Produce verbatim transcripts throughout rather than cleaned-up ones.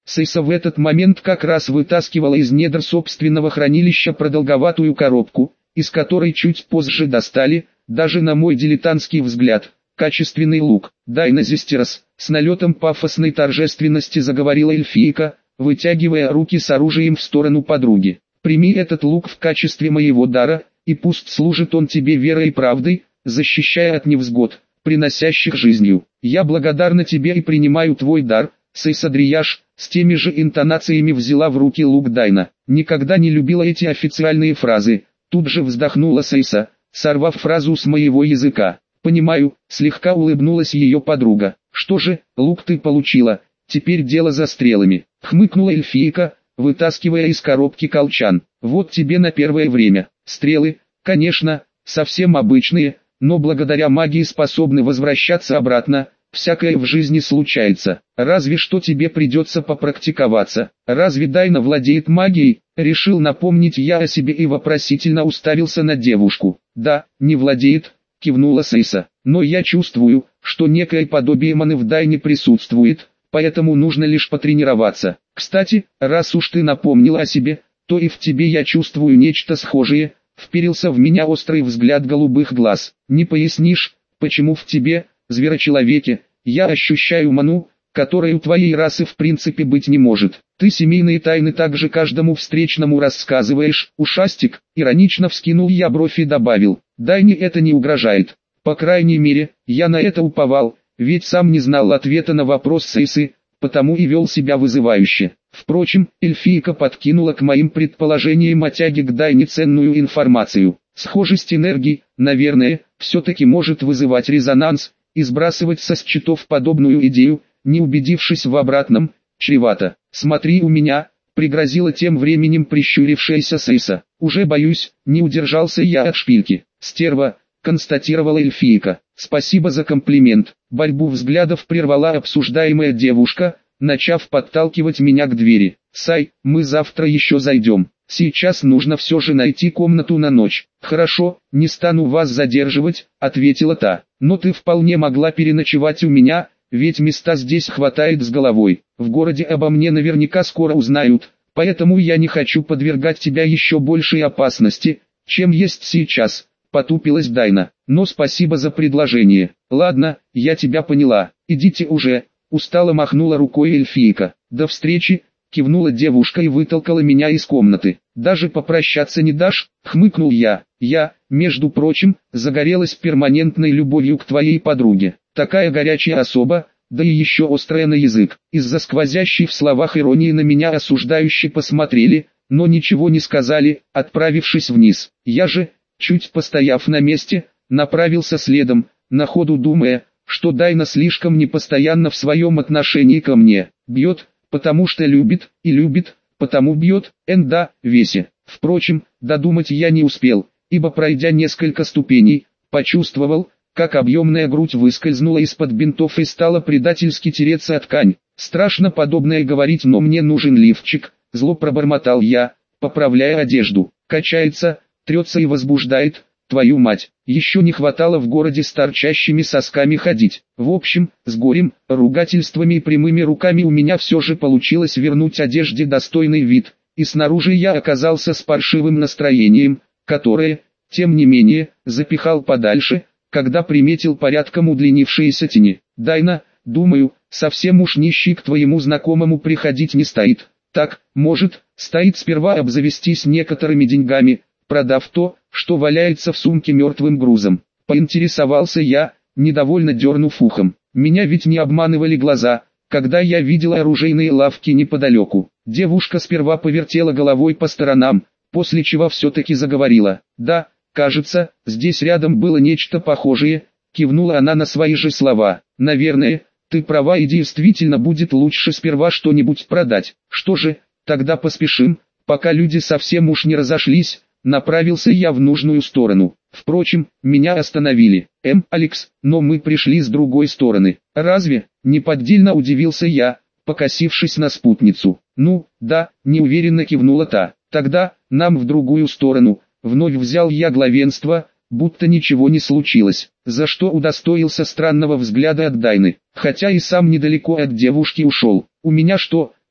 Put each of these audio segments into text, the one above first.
Сейса в этот момент как раз вытаскивала из недр собственного хранилища продолговатую коробку, из которой чуть позже достали, даже на мой дилетантский взгляд, качественный лук. «Дайна Зестерос», с налетом пафосной торжественности заговорила эльфийка, вытягивая руки с оружием в сторону подруги. «Прими этот лук в качестве моего дара, и пусть служит он тебе верой и правдой, защищая от невзгод, приносящих жизнью. Я благодарна тебе и принимаю твой дар». Сейса Дрияш с теми же интонациями взяла в руки лук Дайна. Никогда не любила эти официальные фразы. Тут же вздохнула Сейса, сорвав фразу с моего языка. «Понимаю», слегка улыбнулась ее подруга. «Что же, лук ты получила, теперь дело за стрелами», хмыкнула эльфийка, вытаскивая из коробки колчан. «Вот тебе на первое время. Стрелы, конечно, совсем обычные, но благодаря магии способны возвращаться обратно. Всякое в жизни случается. Разве что тебе придется попрактиковаться. Разве Дайна владеет магией?» Решил напомнить я о себе и вопросительно уставился на девушку. «Да, не владеет», кивнула Сейса. «Но я чувствую, что некое подобие маны в Дайне присутствует, поэтому нужно лишь потренироваться. Кстати, раз уж ты напомнила о себе, то и в тебе я чувствую нечто схожее». Вперился в меня острый взгляд голубых глаз. «Не пояснишь, почему в тебе, зверочеловеке, я ощущаю ману, которой у твоей расы в принципе быть не может. Ты семейные тайны также каждому встречному рассказываешь, ушастик?» Иронично вскинул я бровь и добавил: «Дайне это не угрожает. По крайней мере, я на это уповал, ведь сам не знал ответа на вопрос Сейсы, потому и вел себя вызывающе». Впрочем, эльфийка подкинула к моим предположениям о тяге к Дайне ценную информацию. Схожесть энергий, наверное, все-таки может вызывать резонанс, и сбрасывать со счетов подобную идею, не убедившись в обратном, чревато. «Смотри у меня», пригрозила тем временем прищурившаяся Сейса. «Уже боюсь», не удержался я от шпильки. «Стерва», констатировала эльфийка. «Спасибо за комплимент». Борьбу взглядов прервала обсуждаемая девушка, начав подталкивать меня к двери. «Сай, мы завтра еще зайдем. Сейчас нужно все же найти комнату на ночь». «Хорошо, не стану вас задерживать», ответила та. «Но ты вполне могла переночевать у меня, ведь места здесь хватает с головой. В городе обо мне наверняка скоро узнают, поэтому я не хочу подвергать тебя еще большей опасности, чем есть сейчас», потупилась Дайна. «Но спасибо за предложение. Ладно, я тебя поняла, идите уже», устало махнула рукой эльфийка. «До встречи», кивнула девушка и вытолкала меня из комнаты. «Даже попрощаться не дашь?» хмыкнул я. «Я, между прочим, загорелась перманентной любовью к твоей подруге. Такая горячая особа, да и еще острая на язык». Из-за сквозящей в словах иронии на меня осуждающе посмотрели, но ничего не сказали, отправившись вниз. Я же, чуть постояв на месте, направился следом, на ходу думая, что Дайна слишком непостоянна в своем отношении ко мне. Бьет, потому что любит, и любит, потому бьет, энда, весе. Впрочем, додумать я не успел, ибо пройдя несколько ступеней, почувствовал, как объемная грудь выскользнула из-под бинтов и стала предательски тереться о ткань. Страшно подобное говорить, но мне нужен лифчик, зло пробормотал я, поправляя одежду. Качается, трется и возбуждает, твою мать. Еще не хватало в городе с торчащими сосками ходить. В общем, с горем, ругательствами и прямыми руками у меня все же получилось вернуть одежде достойный вид, и снаружи я оказался с паршивым настроением, которое, тем не менее, запихал подальше, когда приметил порядком удлинившиеся тени. «Дайна, думаю, совсем уж нищий к твоему знакомому приходить не стоит. Так, может, стоит сперва обзавестись некоторыми деньгами, продав то, что валяется в сумке мертвым грузом». Поинтересовался я, недовольно дернув ухом. Меня ведь не обманывали глаза, когда я видел оружейные лавки неподалеку. Девушка сперва повертела головой по сторонам, после чего все-таки заговорила. «Да, кажется, здесь рядом было нечто похожее», кивнула она на свои же слова. «Наверное, ты права, и действительно будет лучше сперва что-нибудь продать. Что же, тогда поспешим, пока люди совсем уж не разошлись». Направился я в нужную сторону. Впрочем, меня остановили. «Эм, Алекс, но мы пришли с другой стороны». «Разве?» – неподдельно удивился я, покосившись на спутницу. «Ну, да», – неуверенно кивнула та. «Тогда, нам в другую сторону». Вновь взял я главенство, будто ничего не случилось, за что удостоился странного взгляда от Дайны. Хотя и сам недалеко от девушки ушел. «У меня что,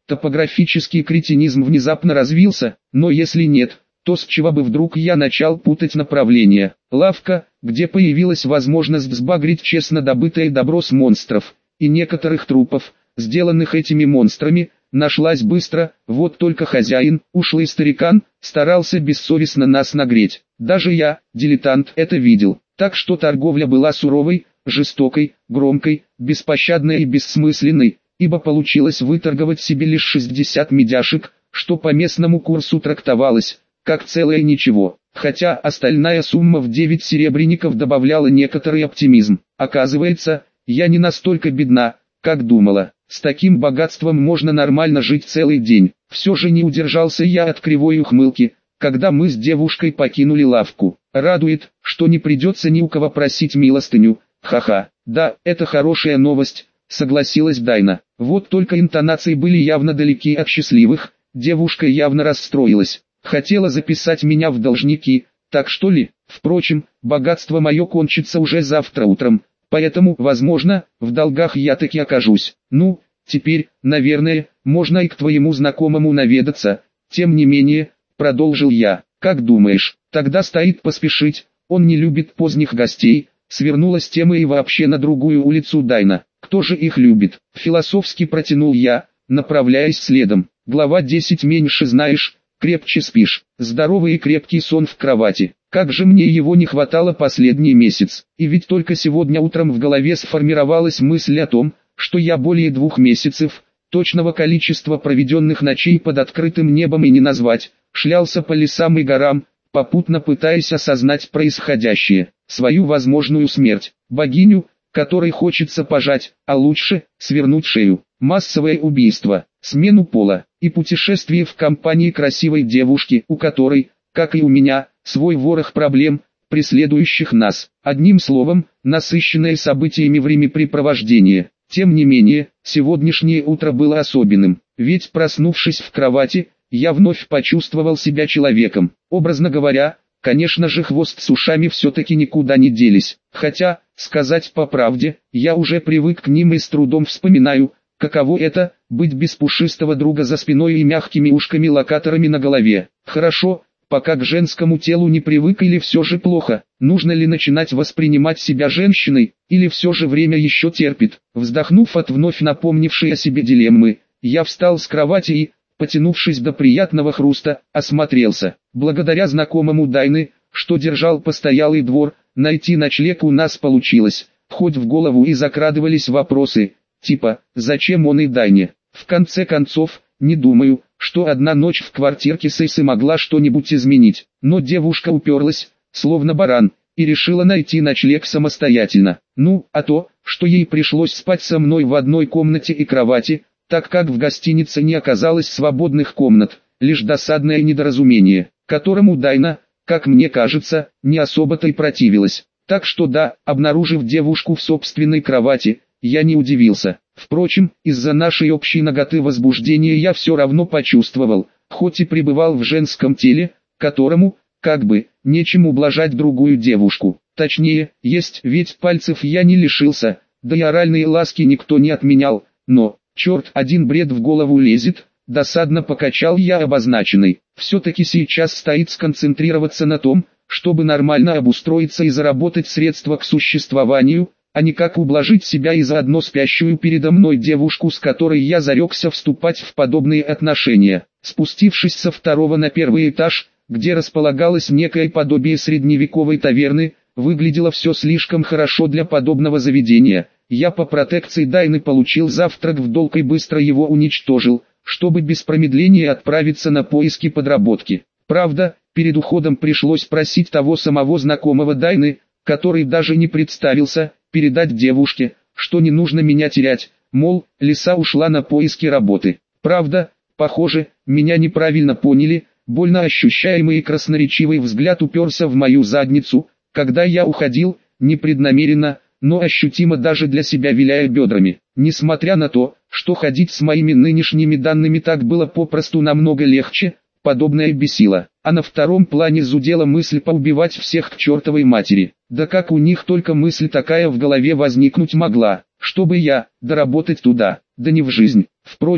Топографический кретинизм внезапно развился, но если нет, то с чего бы вдруг я начал путать направление? Лавка, где появилась возможность взбагрить честно добытое добро с монстров, и некоторых трупов, сделанных этими монстрами, нашлась быстро, вот только хозяин, ушлый старикан, старался бессовестно нас нагреть. Даже я, дилетант, это видел. Так что торговля была суровой, жестокой, громкой, беспощадной и бессмысленной, ибо получилось выторговать себе лишь шестьдесят медяшек, что по местному курсу трактовалось как целое ничего, хотя остальная сумма в девять серебряников добавляла некоторый оптимизм. Оказывается, я не настолько бедна, как думала. С таким богатством можно нормально жить целый день. Все же не удержался я от кривой ухмылки, когда мы с девушкой покинули лавку. Радует, что не придется ни у кого просить милостыню. Ха-ха, да, это хорошая новость, согласилась Дайна. Вот только интонации были явно далеки от счастливых, девушка явно расстроилась. Хотела записать меня в должники, так что ли? Впрочем, богатство мое кончится уже завтра утром, поэтому, возможно, в долгах я таки окажусь. Ну, теперь, наверное, можно и к твоему знакомому наведаться. Тем не менее, продолжил я, как думаешь, тогда стоит поспешить, он не любит поздних гостей. Свернула с темы и вообще на другую улицу Дайна. Кто же их любит? Философски протянул я, направляясь следом. Глава десять. Меньше знаешь, крепче спишь. Здоровый и крепкий сон в кровати. Как же мне его не хватало последний месяц. И ведь только сегодня утром в голове сформировалась мысль о том, что я более двух месяцев, точного количества проведенных ночей под открытым небом и не назвать, шлялся по лесам и горам, попутно пытаясь осознать происходящее, свою возможную смерть, богиню, которой хочется пожать, а лучше, свернуть шею, массовое убийство, смену пола, и путешествие в компании красивой девушки, у которой, как и у меня, свой ворох проблем, преследующих нас, одним словом, насыщенное событиями времяпрепровождение. Тем не менее, сегодняшнее утро было особенным, ведь проснувшись в кровати, я вновь почувствовал себя человеком. Образно говоря, конечно же, хвост с ушами все-таки никуда не делись. Хотя, сказать по правде, я уже привык к ним и с трудом вспоминаю, каково это, быть без пушистого друга за спиной и мягкими ушками-локаторами на голове. Хорошо, пока к женскому телу не привык, или все же плохо, нужно ли начинать воспринимать себя женщиной, или все же время еще терпит. Вздохнув от вновь напомнившей о себе дилеммы, я встал с кровати и, потянувшись до приятного хруста, осмотрелся. Благодаря знакомому Дайны, что держал постоялый двор, найти ночлег у нас получилось. Хоть в голову и закрадывались вопросы, типа, зачем он и Дайне. В конце концов, не думаю, что одна ночь в квартирке Сейсы могла что-нибудь изменить. Но девушка уперлась, словно баран, и решила найти ночлег самостоятельно. Ну, а то, что ей пришлось спать со мной в одной комнате и кровати, так как в гостинице не оказалось свободных комнат, лишь досадное недоразумение, которому Дайна, как мне кажется, не особо-то и противилась. Так что да, обнаружив девушку в собственной кровати, я не удивился. Впрочем, из-за нашей общей наготы возбуждения я все равно почувствовал, хоть и пребывал в женском теле, которому, как бы, нечем ублажать другую девушку. Точнее, есть, ведь пальцев я не лишился, да и оральные ласки никто не отменял, но... Черт, один бред в голову лезет, досадно покачал я обозначенный. Все-таки сейчас стоит сконцентрироваться на том, чтобы нормально обустроиться и заработать средства к существованию, а не как ублажить себя и заодно спящую передо мной девушку, с которой я зарекся вступать в подобные отношения. Спустившись со второго на первый этаж, где располагалось некое подобие средневековой таверны, выглядело все слишком хорошо для подобного заведения. Я по протекции Дайны получил завтрак в долг и быстро его уничтожил, чтобы без промедления отправиться на поиски подработки. Правда, перед уходом пришлось просить того самого знакомого Дайны, который даже не представился, передать девушке, что не нужно меня терять, мол, Лиса ушла на поиски работы. Правда, похоже, меня неправильно поняли, больно ощущаемый и красноречивый взгляд уперся в мою задницу, когда я уходил, непреднамеренно, но ощутимо даже для себя виляя бедрами. Несмотря на то, что ходить с моими нынешними данными так было попросту намного легче, подобное бесило. А на втором плане зудела мысль поубивать всех к чертовой матери. Да как у них только мысль такая в голове возникнуть могла, чтобы я, доработать туда, да не в жизнь. Впрочем,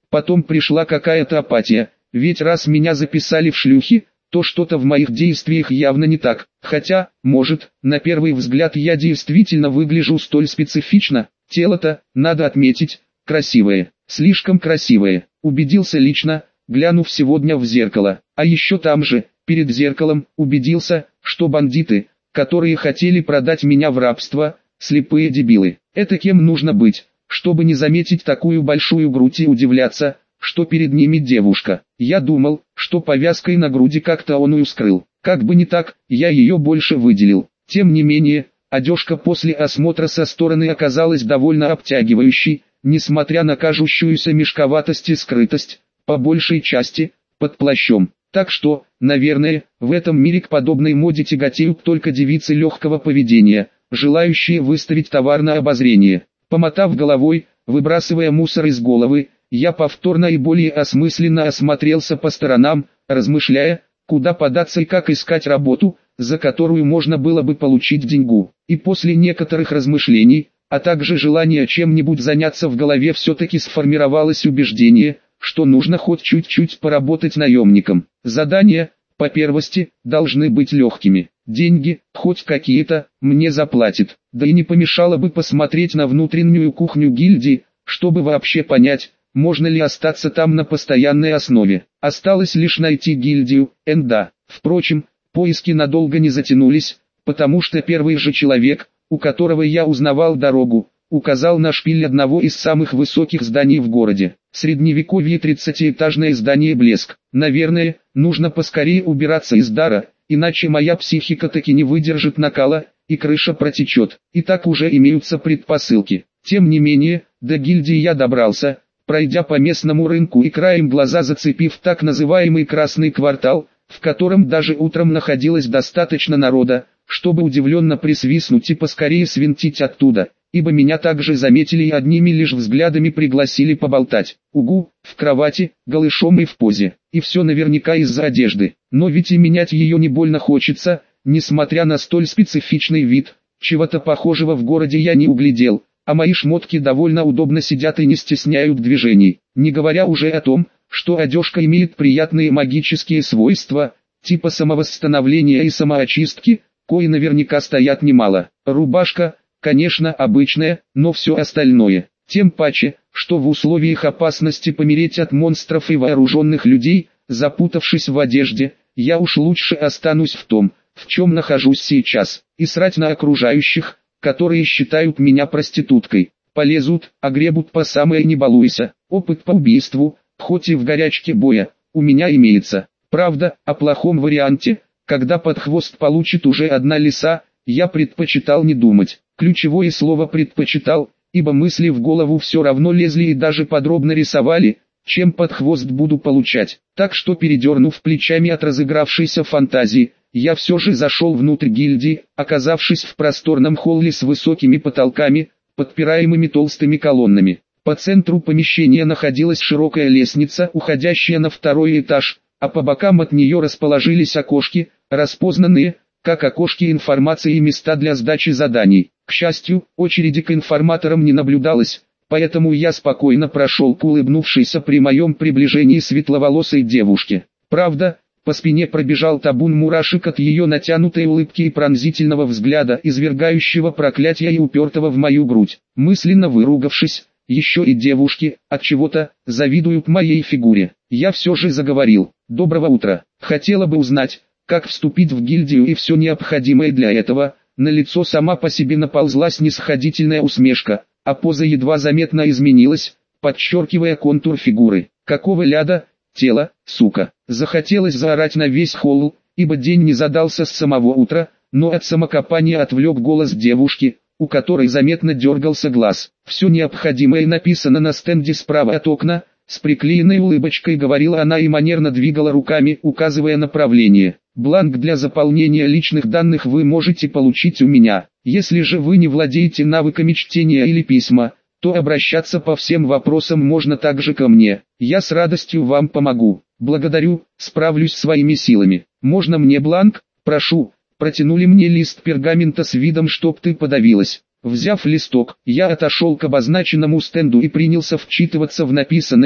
Потом пришла какая-то апатия, ведь раз меня записали в шлюхи, то что-то в моих действиях явно не так. Хотя, может, на первый взгляд я действительно выгляжу столь специфично. Тело-то, надо отметить, красивое, слишком красивое. Убедился лично, глянув сегодня в зеркало. А еще там же, перед зеркалом, убедился, что бандиты, которые хотели продать меня в рабство, слепые дебилы. Это кем нужно быть, чтобы не заметить такую большую грудь и удивляться, что перед ними девушка. Я думал, что повязкой на груди как-то он ее скрыл. Как бы не так, я ее больше выделил. Тем не менее, одежка после осмотра со стороны оказалась довольно обтягивающей, несмотря на кажущуюся мешковатость и скрытость, по большей части, под плащом. Так что, наверное, в этом мире к подобной моде тяготеют только девицы легкого поведения, желающие выставить товар на обозрение. Помотав головой, выбрасывая мусор из головы, я повторно и более осмысленно осмотрелся по сторонам, размышляя, куда податься и как искать работу, за которую можно было бы получить деньгу. И после некоторых размышлений, а также желания чем-нибудь заняться, в голове все-таки сформировалось убеждение, что нужно хоть чуть-чуть поработать наемником. Задания, по первости, должны быть легкими. Деньги, хоть какие-то, мне заплатят. Да и не помешало бы посмотреть на внутреннюю кухню гильдии, чтобы вообще понять, можно ли остаться там на постоянной основе. Осталось лишь найти гильдию, энда. Впрочем, поиски надолго не затянулись, потому что первый же человек, у которого я узнавал дорогу, указал на шпиль одного из самых высоких зданий в городе. Средневековье, тридцатиэтажное здание «Блеск». Наверное, нужно поскорее убираться из дара, иначе моя психика таки не выдержит накала, и крыша протечет. И так уже имеются предпосылки. Тем не менее, до гильдии я добрался, пройдя по местному рынку и краем глаза зацепив так называемый «Красный квартал», в котором даже утром находилось достаточно народа, чтобы удивленно присвистнуть и поскорее свинтить оттуда, ибо меня также заметили и одними лишь взглядами пригласили поболтать. Угу, в кровати, голышом и в позе, и все наверняка из-за одежды, но ведь и менять ее не больно хочется, несмотря на столь специфичный вид, чего-то похожего в городе я не углядел. А мои шмотки довольно удобно сидят и не стесняют движений, не говоря уже о том, что одежка имеет приятные магические свойства, типа самовосстановления и самоочистки, кои наверняка стоят немало. Рубашка, конечно, обычная, но все остальное, тем паче, что в условиях опасности помереть от монстров и вооруженных людей, запутавшись в одежде, я уж лучше останусь в том, в чем нахожусь сейчас, и срать на окружающих, которые считают меня проституткой. Полезут, огребут по самое не балуйся. Опыт по убийству, хоть и в горячке боя, у меня имеется. Правда, о плохом варианте, когда под хвост получит уже одна лиса, я предпочитал не думать. Ключевое слово «предпочитал», ибо мысли в голову все равно лезли и даже подробно рисовали, чем под хвост буду получать. Так что, передернув плечами от разыгравшейся фантазии, я все же зашел внутрь гильдии, оказавшись в просторном холле с высокими потолками, подпираемыми толстыми колоннами. По центру помещения находилась широкая лестница, уходящая на второй этаж, а по бокам от нее расположились окошки, распознанные, как окошки информации и места для сдачи заданий. К счастью, очереди к информаторам не наблюдалось, поэтому я спокойно прошел к улыбнувшейся при моем приближении светловолосой девушке. Правда, по спине пробежал табун мурашек от ее натянутой улыбки и пронзительного взгляда, извергающего проклятия и упертого в мою грудь. Мысленно выругавшись, еще и девушки, отчего-то, завидуют моей фигуре. Я все же заговорил. Доброго утра. Хотела бы узнать, как вступить в гильдию и все необходимое для этого. На лицо сама по себе наползла снисходительная усмешка, а поза едва заметно изменилась, подчеркивая контур фигуры. Какого ляда? Тело, сука. Захотелось заорать на весь холл, ибо день не задался с самого утра, но от самокопания отвлек голос девушки, у которой заметно дергался глаз. Все необходимое написано на стенде справа от окна, с приклеенной улыбочкой говорила она и манерно двигала руками, указывая направление. Бланк для заполнения личных данных вы можете получить у меня. Если же вы не владеете навыками чтения или письма, то обращаться по всем вопросам можно также ко мне. Я с радостью вам помогу. Благодарю, справлюсь своими силами. Можно мне бланк? Прошу. Протянули мне лист пергамента с видом, чтоб ты подавилась. Взяв листок, я отошел к обозначенному стенду и принялся вчитываться в написанное.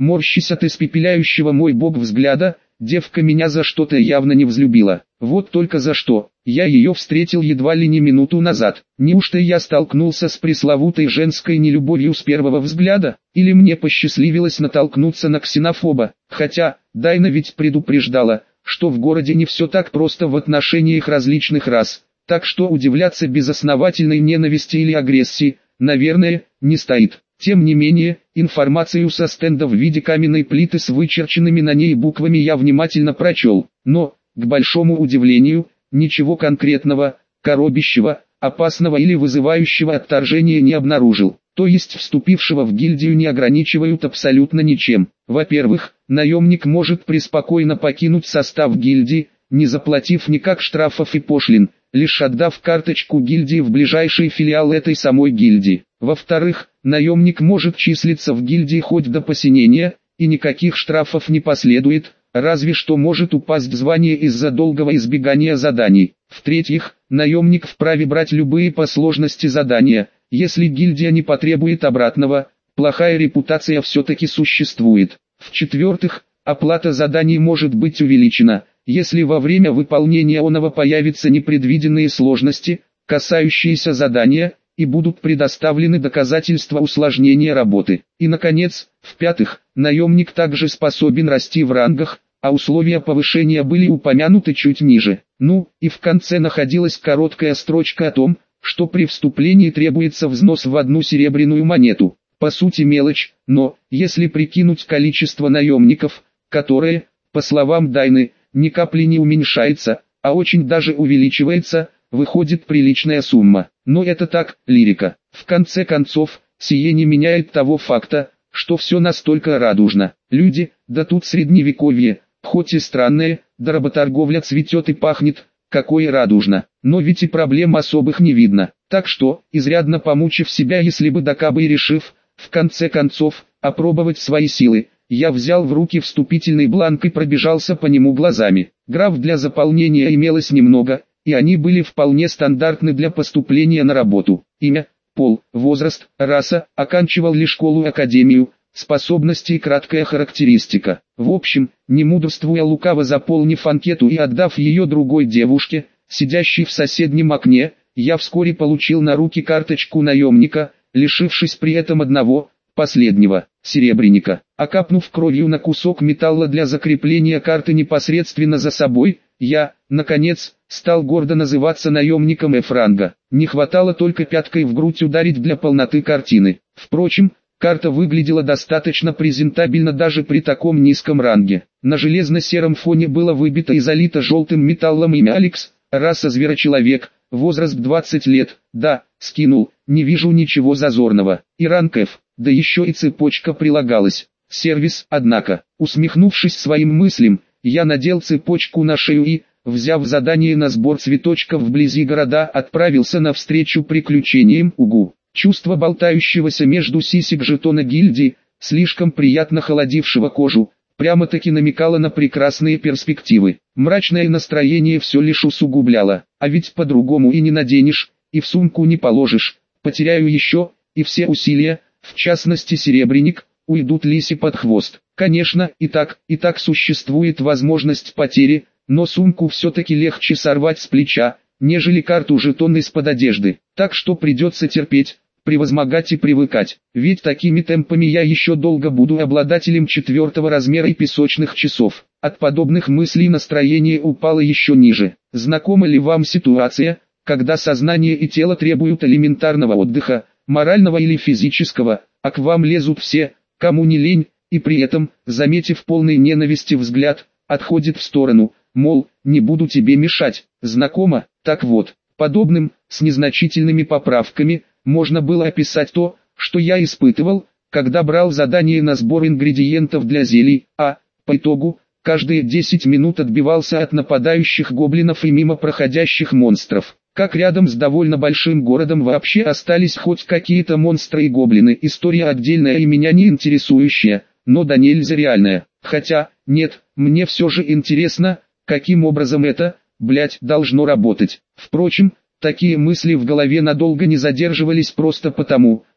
морщась от испепеляющего мой бог взгляда, девка меня за что-то явно не взлюбила. Вот только за что. Я ее встретил едва ли не минуту назад. Неужто я столкнулся с пресловутой женской нелюбовью с первого взгляда? Или мне посчастливилось натолкнуться на ксенофоба? Хотя, Дайна ведь предупреждала, что в городе не все так просто в отношениях различных рас. Так что удивляться безосновательной ненависти или агрессии, наверное, не стоит. Тем не менее, информацию со стенда в виде каменной плиты с вычерченными на ней буквами я внимательно прочел. Но, к большому удивлению, ничего конкретного, коробящего, опасного или вызывающего отторжения не обнаружил. То есть вступившего в гильдию не ограничивают абсолютно ничем. Во-первых, наемник может преспокойно покинуть состав гильдии, не заплатив никак штрафов и пошлин, лишь отдав карточку гильдии в ближайший филиал этой самой гильдии. Во-вторых, наемник может числиться в гильдии хоть до посинения, и никаких штрафов не последует, разве что может упасть звание из-за долгого избегания заданий. В-третьих, наемник вправе брать любые по сложности задания, если гильдия не потребует обратного, плохая репутация все-таки существует. В-четвертых, оплата заданий может быть увеличена, если во время выполнения оного появятся непредвиденные сложности, касающиеся задания, и будут предоставлены доказательства усложнения работы. И наконец, в-пятых, наемник также способен расти в рангах, а условия повышения были упомянуты чуть ниже. Ну, и в конце находилась короткая строчка о том, что при вступлении требуется взнос в одну серебряную монету. По сути мелочь, но, если прикинуть количество наемников, которое, по словам Дайны, ни капли не уменьшается, а очень даже увеличивается, выходит приличная сумма. Но это так, лирика. В конце концов, сие не меняет того факта, что все настолько радужно. Люди, да тут средневековье, хоть и странное, да работорговля цветет и пахнет, какое радужно. Но ведь и проблем особых не видно. Так что, изрядно помучив себя, если бы да кабы и решив, в конце концов, опробовать свои силы, я взял в руки вступительный бланк и пробежался по нему глазами. Граф для заполнения имелось немного, и они были вполне стандартны для поступления на работу. Имя, пол, возраст, раса, оканчивал ли школу и академию, способности и краткая характеристика. В общем, не мудрствуя лукаво заполнив анкету и отдав ее другой девушке, сидящей в соседнем окне, я вскоре получил на руки карточку наемника, лишившись при этом одного, последнего, серебряника. Окапнув кровью на кусок металла для закрепления карты непосредственно за собой, я, наконец, стал гордо называться наемником F-ранга. Не хватало только пяткой в грудь ударить для полноты картины. Впрочем, карта выглядела достаточно презентабельно даже при таком низком ранге. На железно-сером фоне было выбито и залито желтым металлом имя Алекс, раса зверочеловек, возраст двадцать лет, да, скинул, не вижу ничего зазорного. И ранг F, да еще и цепочка прилагалась. Сервис, однако, усмехнувшись своим мыслям, я надел цепочку на шею и, взяв задание на сбор цветочков вблизи города, отправился навстречу приключениям. Угу. Чувство болтающегося между сисек жетона гильдии, слишком приятно холодившего кожу, прямо-таки намекало на прекрасные перспективы. Мрачное настроение все лишь усугубляло, а ведь по-другому и не наденешь, и в сумку не положишь. Потеряю еще, и все усилия, в частности серебряник, уйдут лисе под хвост. Конечно, и так, и так существует возможность потери, но сумку все-таки легче сорвать с плеча, нежели карту жетон из-под одежды. Так что придется терпеть, превозмогать и привыкать. Ведь такими темпами я еще долго буду обладателем четвертого размера и песочных часов. От подобных мыслей настроение упало еще ниже. Знакома ли вам ситуация, когда сознание и тело требуют элементарного отдыха, морального или физического, а к вам лезут все, кому не лень, и при этом, заметив полный ненависти взгляд, отходит в сторону, мол, не буду тебе мешать. Знакомо? Так вот, подобным, с незначительными поправками, можно было описать то, что я испытывал, когда брал задание на сбор ингредиентов для зелий, а, по итогу, каждые десять минут отбивался от нападающих гоблинов и мимо проходящих монстров. Как рядом с довольно большим городом вообще остались хоть какие-то монстры и гоблины, история отдельная и меня не интересующая, но да нельзя реальная. Хотя, нет, мне все же интересно, каким образом это, блять, должно работать. Впрочем, такие мысли в голове надолго не задерживались просто потому,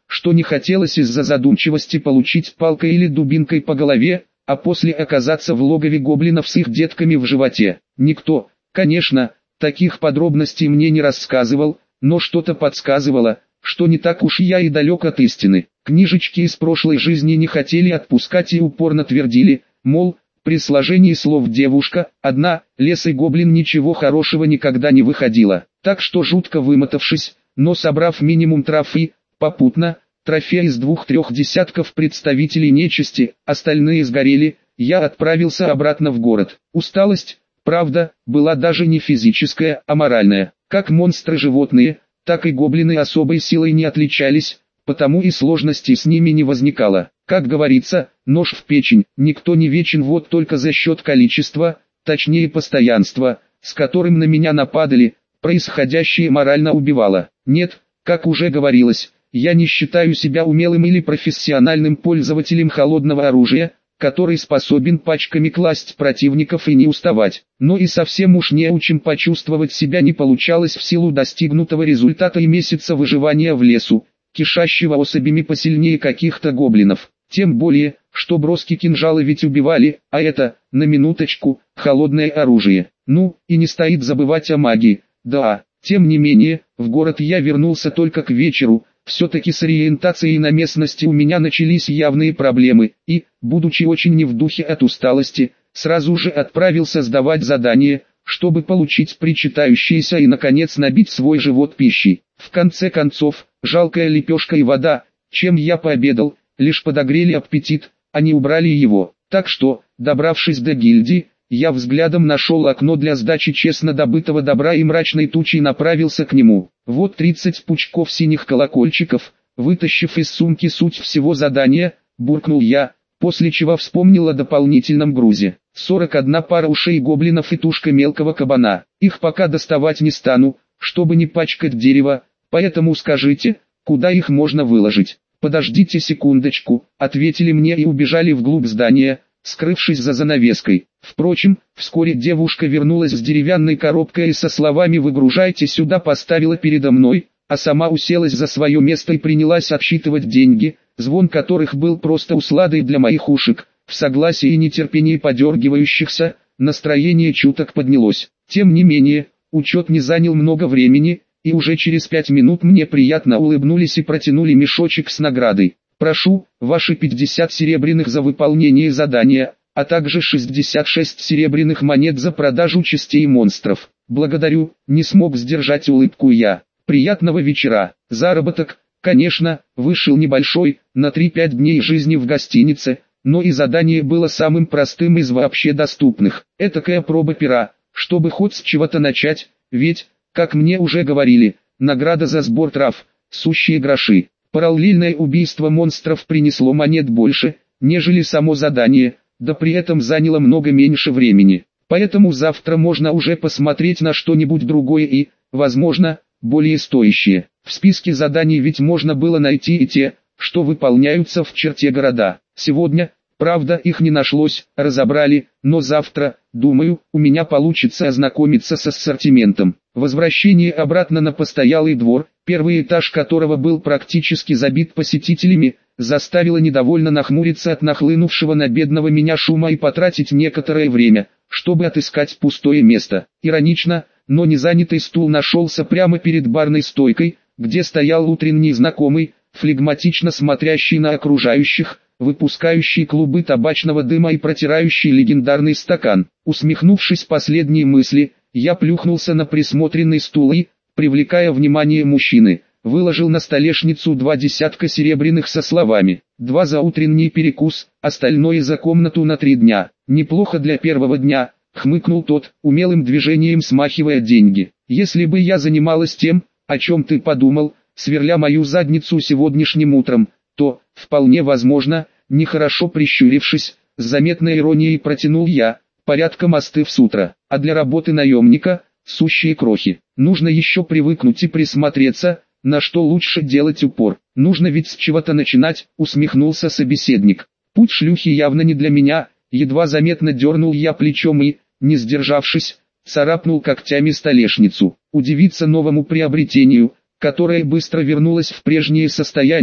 что не хотелось из-за задумчивости получить палкой или дубинкой по голове, а после оказаться в логове гоблинов с их детками в животе. Никто, конечно, таких подробностей мне не рассказывал, но что-то подсказывало, что не так уж я и далек от истины. Книжечки из прошлой жизни не хотели отпускать и упорно твердили, мол, при сложении слов «девушка», «одна», «лес» и «гоблин» ничего хорошего никогда не выходило. Так что, жутко вымотавшись, но собрав минимум трав и, попутно, трофей из двух-трех десятков представителей нечисти, остальные сгорели, я отправился обратно в город. Усталость, правда, была даже не физическая, а моральная. Как монстры-животные, так и гоблины особой силой не отличались, потому и сложностей с ними не возникало. Как говорится, нож в печень, никто не вечен, вот только за счет количества, точнее постоянства, с которым на меня нападали, происходящее морально убивало. Нет, как уже говорилось, я не считаю себя умелым или профессиональным пользователем холодного оружия, который способен пачками класть противников и не уставать. Но и совсем уж неучим почувствовать себя не получалось в силу достигнутого результата и месяца выживания в лесу, кишащего особями посильнее каких-то гоблинов. Тем более, что броски кинжалы ведь убивали, а это, на минуточку, холодное оружие. Ну, и не стоит забывать о магии. Да, тем не менее, в город я вернулся только к вечеру. Все-таки с ориентацией на местности у меня начались явные проблемы, и, будучи очень не в духе от усталости, сразу же отправился сдавать задание, чтобы получить причитающееся и наконец набить свой живот пищей. В конце концов, жалкая лепешка и вода, чем я пообедал, лишь подогрели аппетит, а не убрали его. Так что, добравшись до гильдии, я взглядом нашел окно для сдачи честно добытого добра и мрачной тучей направился к нему. Вот тридцать пучков синих колокольчиков, вытащив из сумки суть всего задания, буркнул я, после чего вспомнил о дополнительном грузе. сорок одна пара ушей гоблинов и тушка мелкого кабана. Их пока доставать не стану, чтобы не пачкать дерево, поэтому скажите, куда их можно выложить. «Подождите секундочку», — ответили мне и убежали вглубь здания, скрывшись за занавеской. Впрочем, вскоре девушка вернулась с деревянной коробкой и со словами «выгружайте сюда» поставила передо мной, а сама уселась за свое место и принялась отсчитывать деньги, звон которых был просто усладой для моих ушек. В согласии и нетерпении подергивающихся, настроение чуток поднялось. Тем не менее, учет не занял много времени, и уже через пять минут мне приятно улыбнулись и протянули мешочек с наградой. «Прошу, ваши пятьдесят серебряных за выполнение задания, а также шестьдесят шесть серебряных монет за продажу частей монстров». «Благодарю», не смог сдержать улыбку я. «Приятного вечера». Заработок, конечно, вышел небольшой, на три-пять дней жизни в гостинице, но и задание было самым простым из вообще доступных. Этакая проба пера, чтобы хоть с чего-то начать, ведь, как мне уже говорили, награда за сбор трав, сущие гроши. Параллельное убийство монстров принесло монет больше, нежели само задание, да при этом заняло много меньше времени. Поэтому завтра можно уже посмотреть на что-нибудь другое и, возможно, более стоящее. В списке заданий ведь можно было найти и те, что выполняются в черте города. Сегодня, правда, их не нашлось, разобрали, но завтра, думаю, у меня получится ознакомиться с ассортиментом. Возвращение обратно на постоялый двор, первый этаж которого был практически забит посетителями, заставило недовольно нахмуриться от нахлынувшего на бедного меня шума и потратить некоторое время, чтобы отыскать пустое место. Иронично, но незанятый стул нашелся прямо перед барной стойкой, где стоял утренний знакомый, флегматично смотрящий на окружающих, выпускающий клубы табачного дыма и протирающий легендарный стакан. Усмехнувшись последней мысли, я плюхнулся на присмотренный стул и, привлекая внимание мужчины, выложил на столешницу два десятка серебряных со словами: «Два за утренний перекус, остальное за комнату на три дня». «Неплохо для первого дня», — хмыкнул тот, умелым движением смахивая деньги. «Если бы я занималась тем, о чем ты подумал, сверля мою задницу сегодняшним утром, то, вполне возможно», нехорошо прищурившись, с заметной иронией протянул я, порядком остыв с утра. «А для работы наемника, сущие крохи. Нужно еще привыкнуть и присмотреться, на что лучше делать упор. Нужно ведь с чего-то начинать», усмехнулся собеседник. «Путь шлюхи явно не для меня», едва заметно дернул я плечом и, не сдержавшись, царапнул когтями столешницу. Удивиться новому приобретению, которое быстро вернулось в прежнее состояние,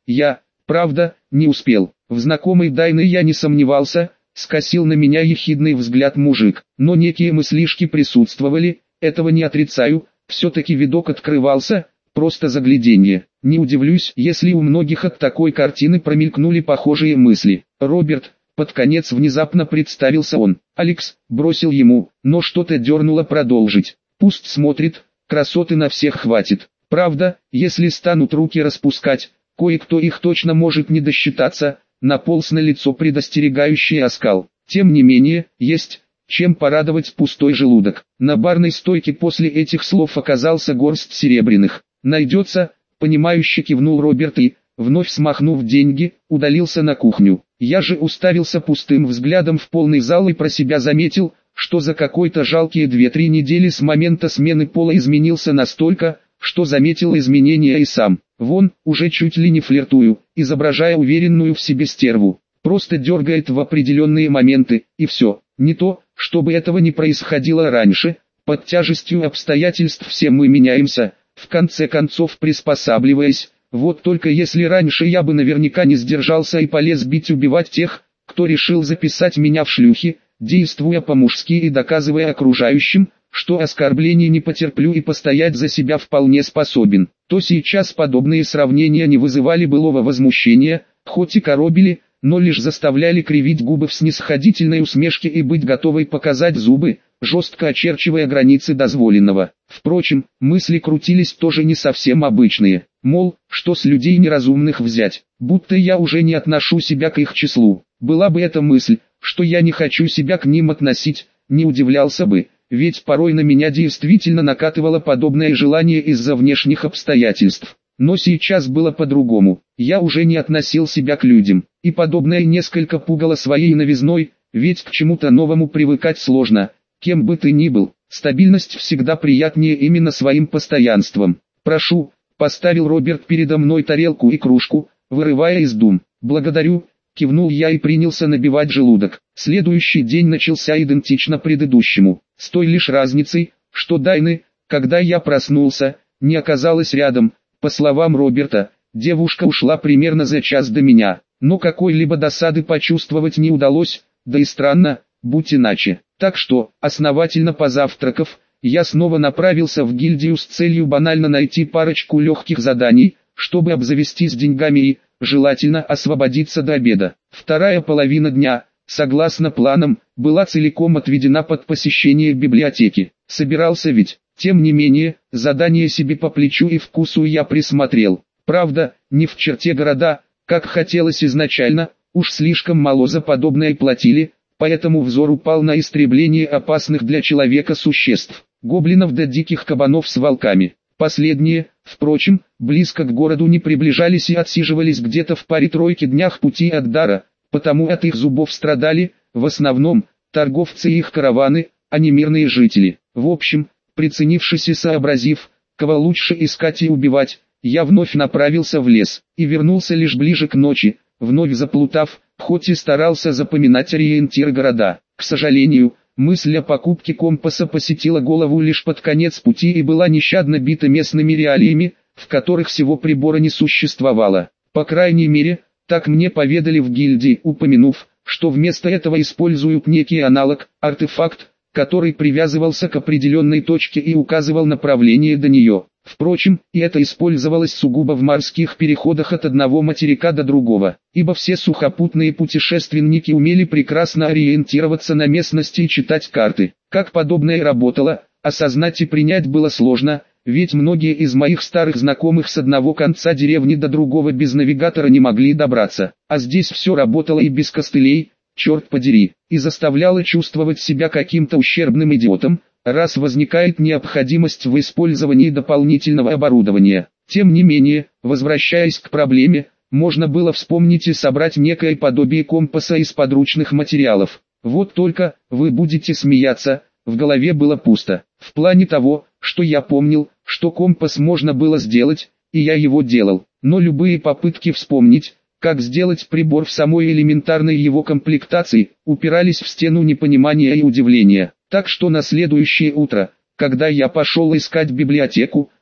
Я, правда, не успел. В знакомой Дайны я не сомневался, скосил на меня ехидный взгляд мужик. Но некие мыслишки присутствовали, этого не отрицаю, все-таки видок открывался, просто загляденье. Не удивлюсь, если у многих от такой картины промелькнули похожие мысли. Роберт, под конец внезапно представился он. Алекс, бросил ему, но что-то дернуло продолжить. Пусть смотрит, красоты на всех хватит. Правда, если станут руки распускать, кое-кто их точно может не досчитаться. Наполз на лицо предостерегающий оскал. Тем не менее, есть чем порадовать пустой желудок. На барной стойке после этих слов оказался горсть серебряных. «Найдется», — понимающе кивнул Роберт и, вновь смахнув деньги, удалился на кухню. Я же уставился пустым взглядом в полный зал и про себя заметил, что за какой-то жалкие две-три недели с момента смены пола изменился настолько, что заметил изменения и сам. Вон, уже чуть ли не флиртую, изображая уверенную в себе стерву. Просто дергает в определенные моменты, и все. Не то, чтобы этого не происходило раньше. Под тяжестью обстоятельств все мы меняемся, в конце концов приспосабливаясь. Вот только если раньше я бы наверняка не сдержался и полез бить убивать тех, кто решил записать меня в шлюхи, действуя по-мужски и доказывая окружающим, что оскорблений не потерплю и постоять за себя вполне способен, то сейчас подобные сравнения не вызывали былого возмущения, хоть и коробили, но лишь заставляли кривить губы в снисходительной усмешке и быть готовой показать зубы, жестко очерчивая границы дозволенного. Впрочем, мысли крутились тоже не совсем обычные, мол, что с людей неразумных взять, будто я уже не отношу себя к их числу. Была бы эта мысль, что я не хочу себя к ним относить, не удивлялся бы. Ведь порой на меня действительно накатывало подобное желание из-за внешних обстоятельств. Но сейчас было по-другому. Я уже не относил себя к людям. И подобное несколько пугало своей новизной, ведь к чему-то новому привыкать сложно. Кем бы ты ни был, стабильность всегда приятнее именно своим постоянством. «Прошу», — поставил Роберт передо мной тарелку и кружку, вырывая из дум. «Благодарю», — кивнул я и принялся набивать желудок. Следующий день начался идентично предыдущему. С той лишь разницей, что Дайны, когда я проснулся, не оказалась рядом. По словам Роберта, девушка ушла примерно за час до меня, но какой-либо досады почувствовать не удалось, да и странно, будь иначе. Так что, основательно позавтракав, я снова направился в гильдию с целью банально найти парочку легких заданий, чтобы обзавестись деньгами и, желательно, освободиться до обеда. Вторая половина дня, согласно планам, была целиком отведена под посещение библиотеки. Собирался ведь. Тем не менее, задание себе по плечу и вкусу я присмотрел. Правда, не в черте города, как хотелось изначально, уж слишком мало за подобное платили, поэтому взор упал на истребление опасных для человека существ, гоблинов да диких кабанов с волками. Последние, впрочем, близко к городу не приближались и отсиживались где-то в паре-тройке днях пути от Дара, потому от их зубов страдали, в основном, торговцы и их караваны, а не мирные жители. В общем, приценившись и сообразив, кого лучше искать и убивать, я вновь направился в лес, и вернулся лишь ближе к ночи, вновь заплутав, хоть и старался запоминать ориентиры города. К сожалению, мысль о покупке компаса посетила голову лишь под конец пути и была нещадно бита местными реалиями, в которых всего прибора не существовало. По крайней мере, так мне поведали в гильдии, упомянув, что вместо этого используют некий аналог, артефакт, который привязывался к определенной точке и указывал направление до нее. Впрочем, и это использовалось сугубо в морских переходах от одного материка до другого, ибо все сухопутные путешественники умели прекрасно ориентироваться на местности и читать карты. Как подобное работало, осознать и принять было сложно, ведь многие из моих старых знакомых с одного конца деревни до другого без навигатора не могли добраться, а здесь все работало и без костылей, черт подери, и заставляло чувствовать себя каким-то ущербным идиотом, раз возникает необходимость в использовании дополнительного оборудования. Тем не менее, возвращаясь к проблеме, можно было вспомнить и собрать некое подобие компаса из подручных материалов. Вот только, вы будете смеяться, в голове было пусто. В плане того, что я помнил, что компас можно было сделать, и я его делал, но любые попытки вспомнить, как сделать прибор в самой элементарной его комплектации, упирались в стену непонимания и удивления. Так что на следующее утро, когда я пошел искать библиотеку,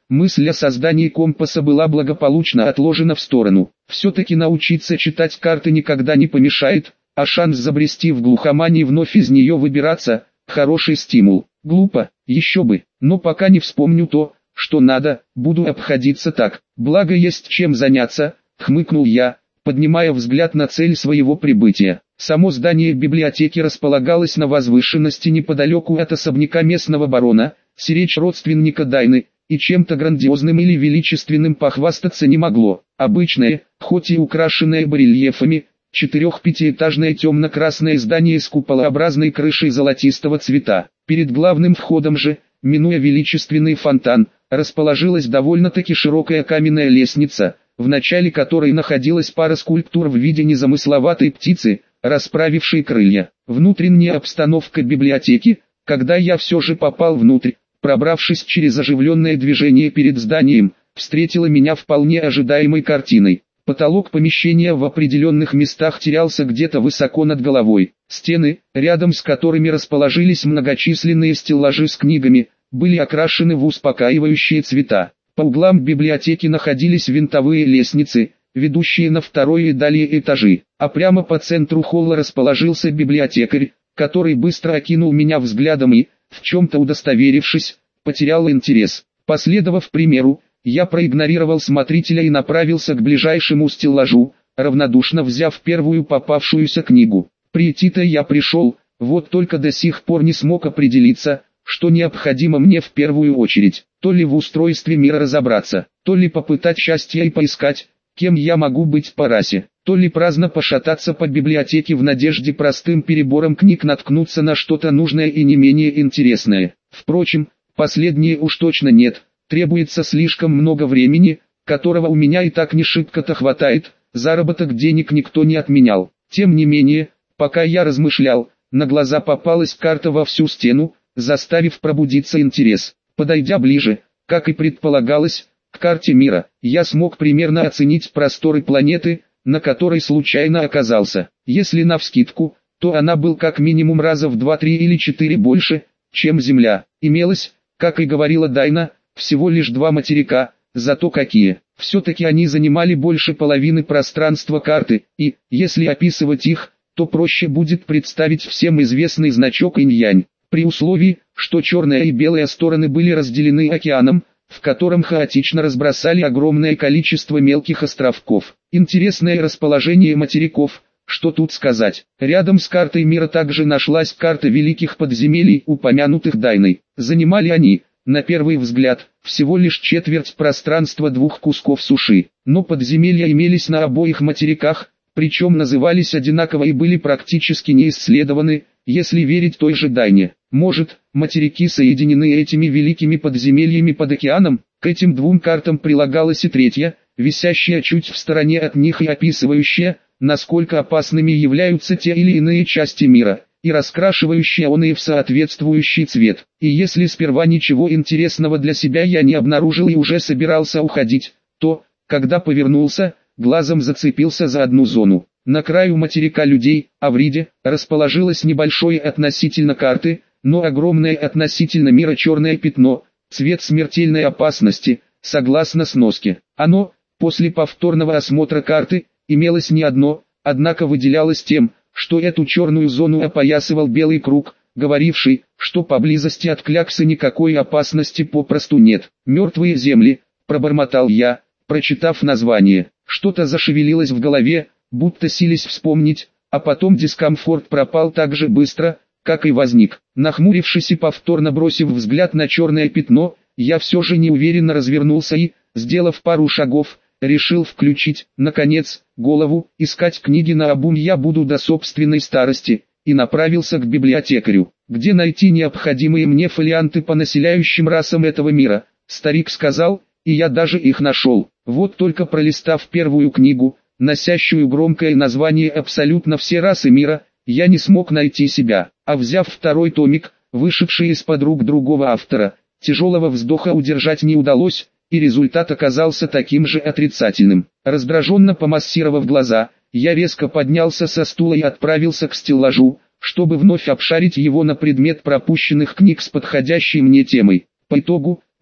мысль о создании компаса была благополучно отложена в сторону. Все-таки научиться читать карты никогда не помешает, а шанс забрести в глухомань и вновь из нее выбираться – хороший стимул. Глупо, еще бы, но пока не вспомню то, что надо, буду обходиться так. Благо есть чем заняться, хмыкнул я, поднимая взгляд на цель своего прибытия. Само здание библиотеки располагалось на возвышенности неподалеку от особняка местного барона, сиречь родственника Дайны, и чем-то грандиозным или величественным похвастаться не могло. Обычное, хоть и украшенное барельефами, четырех-пятиэтажное темно-красное здание с куполообразной крышей золотистого цвета. Перед главным входом же, минуя величественный фонтан, расположилась довольно-таки широкая каменная лестница, в начале которой находилась пара скульптур в виде незамысловатой птицы, расправившей крылья. Внутренняя обстановка библиотеки, когда я все же попал внутрь, пробравшись через оживленное движение перед зданием, встретила меня вполне ожидаемой картиной. Потолок помещения в определенных местах терялся где-то высоко над головой. Стены, рядом с которыми расположились многочисленные стеллажи с книгами, были окрашены в успокаивающие цвета. По углам библиотеки находились винтовые лестницы, ведущие на второй и далее этажи, а прямо по центру холла расположился библиотекарь, который быстро окинул меня взглядом и, в чем-то удостоверившись, потерял интерес. Последовав примеру, я проигнорировал смотрителя и направился к ближайшему стеллажу, равнодушно взяв первую попавшуюся книгу. Прийти-то я пришел, вот только до сих пор не смог определиться, что необходимо мне в первую очередь, то ли в устройстве мира разобраться, то ли попытать счастья и поискать, кем я могу быть по расе, то ли праздно пошататься по библиотеке в надежде простым перебором книг наткнуться на что-то нужное и не менее интересное. Впрочем, последнее уж точно нет, требуется слишком много времени, которого у меня и так не шибко-то хватает, заработок денег никто не отменял. Тем не менее, пока я размышлял, на глаза попалась карта во всю стену, заставив пробудиться интерес. Подойдя ближе, как и предполагалось, к карте мира, я смог примерно оценить просторы планеты, на которой случайно оказался. Если навскидку, то она был как минимум раза в два-три или четыре больше, чем Земля. Имелось, как и говорила Дайна, всего лишь два материка, зато какие. Все-таки они занимали больше половины пространства карты, и, если описывать их, то проще будет представить всем известный значок инь-янь, при условии, что черная и белая стороны были разделены океаном, в котором хаотично разбросали огромное количество мелких островков. Интересное расположение материков, что тут сказать. Рядом с картой мира также нашлась карта великих подземелий, упомянутых Дайной. Занимали они, на первый взгляд, всего лишь четверть пространства двух кусков суши, но подземелья имелись на обоих материках, причем назывались одинаково и были практически не исследованы, если верить той же Дайне. Может, материки соединены этими великими подземельями под океаном? К этим двум картам прилагалась и третья, висящая чуть в стороне от них и описывающая, насколько опасными являются те или иные части мира, и раскрашивающая он и в соответствующий цвет. И если сперва ничего интересного для себя я не обнаружил и уже собирался уходить, то, когда повернулся, глазом зацепился за одну зону. На краю материка людей, Авриде, расположилось небольшое относительно карты, но огромное относительно мира черное пятно, цвет смертельной опасности, согласно сноске. Оно, после повторного осмотра карты, имелось не одно, однако выделялось тем, что эту черную зону опоясывал белый круг, говоривший, что поблизости от кляксы никакой опасности попросту нет. «Мертвые земли», пробормотал я, прочитав название. Что-то зашевелилось в голове, будто сились вспомнить, а потом дискомфорт пропал так же быстро, как и возник. Нахмурившись и повторно бросив взгляд на черное пятно, я все же неуверенно развернулся и, сделав пару шагов, решил включить, наконец, голову. Искать книги наобум я буду до собственной старости, и направился к библиотекарю. Где найти необходимые мне фолианты по населяющим расам этого мира? Старик сказал, и я даже их нашел. Вот только пролистав первую книгу, носящую громкое название «Абсолютно все расы мира», я не смог найти себя, а взяв второй томик, вышедший из-под рук другого автора, тяжелого вздоха удержать не удалось, и результат оказался таким же отрицательным. Раздраженно помассировав глаза, я резко поднялся со стула и отправился к стеллажу, чтобы вновь обшарить его на предмет пропущенных книг с подходящей мне темой. По итогу,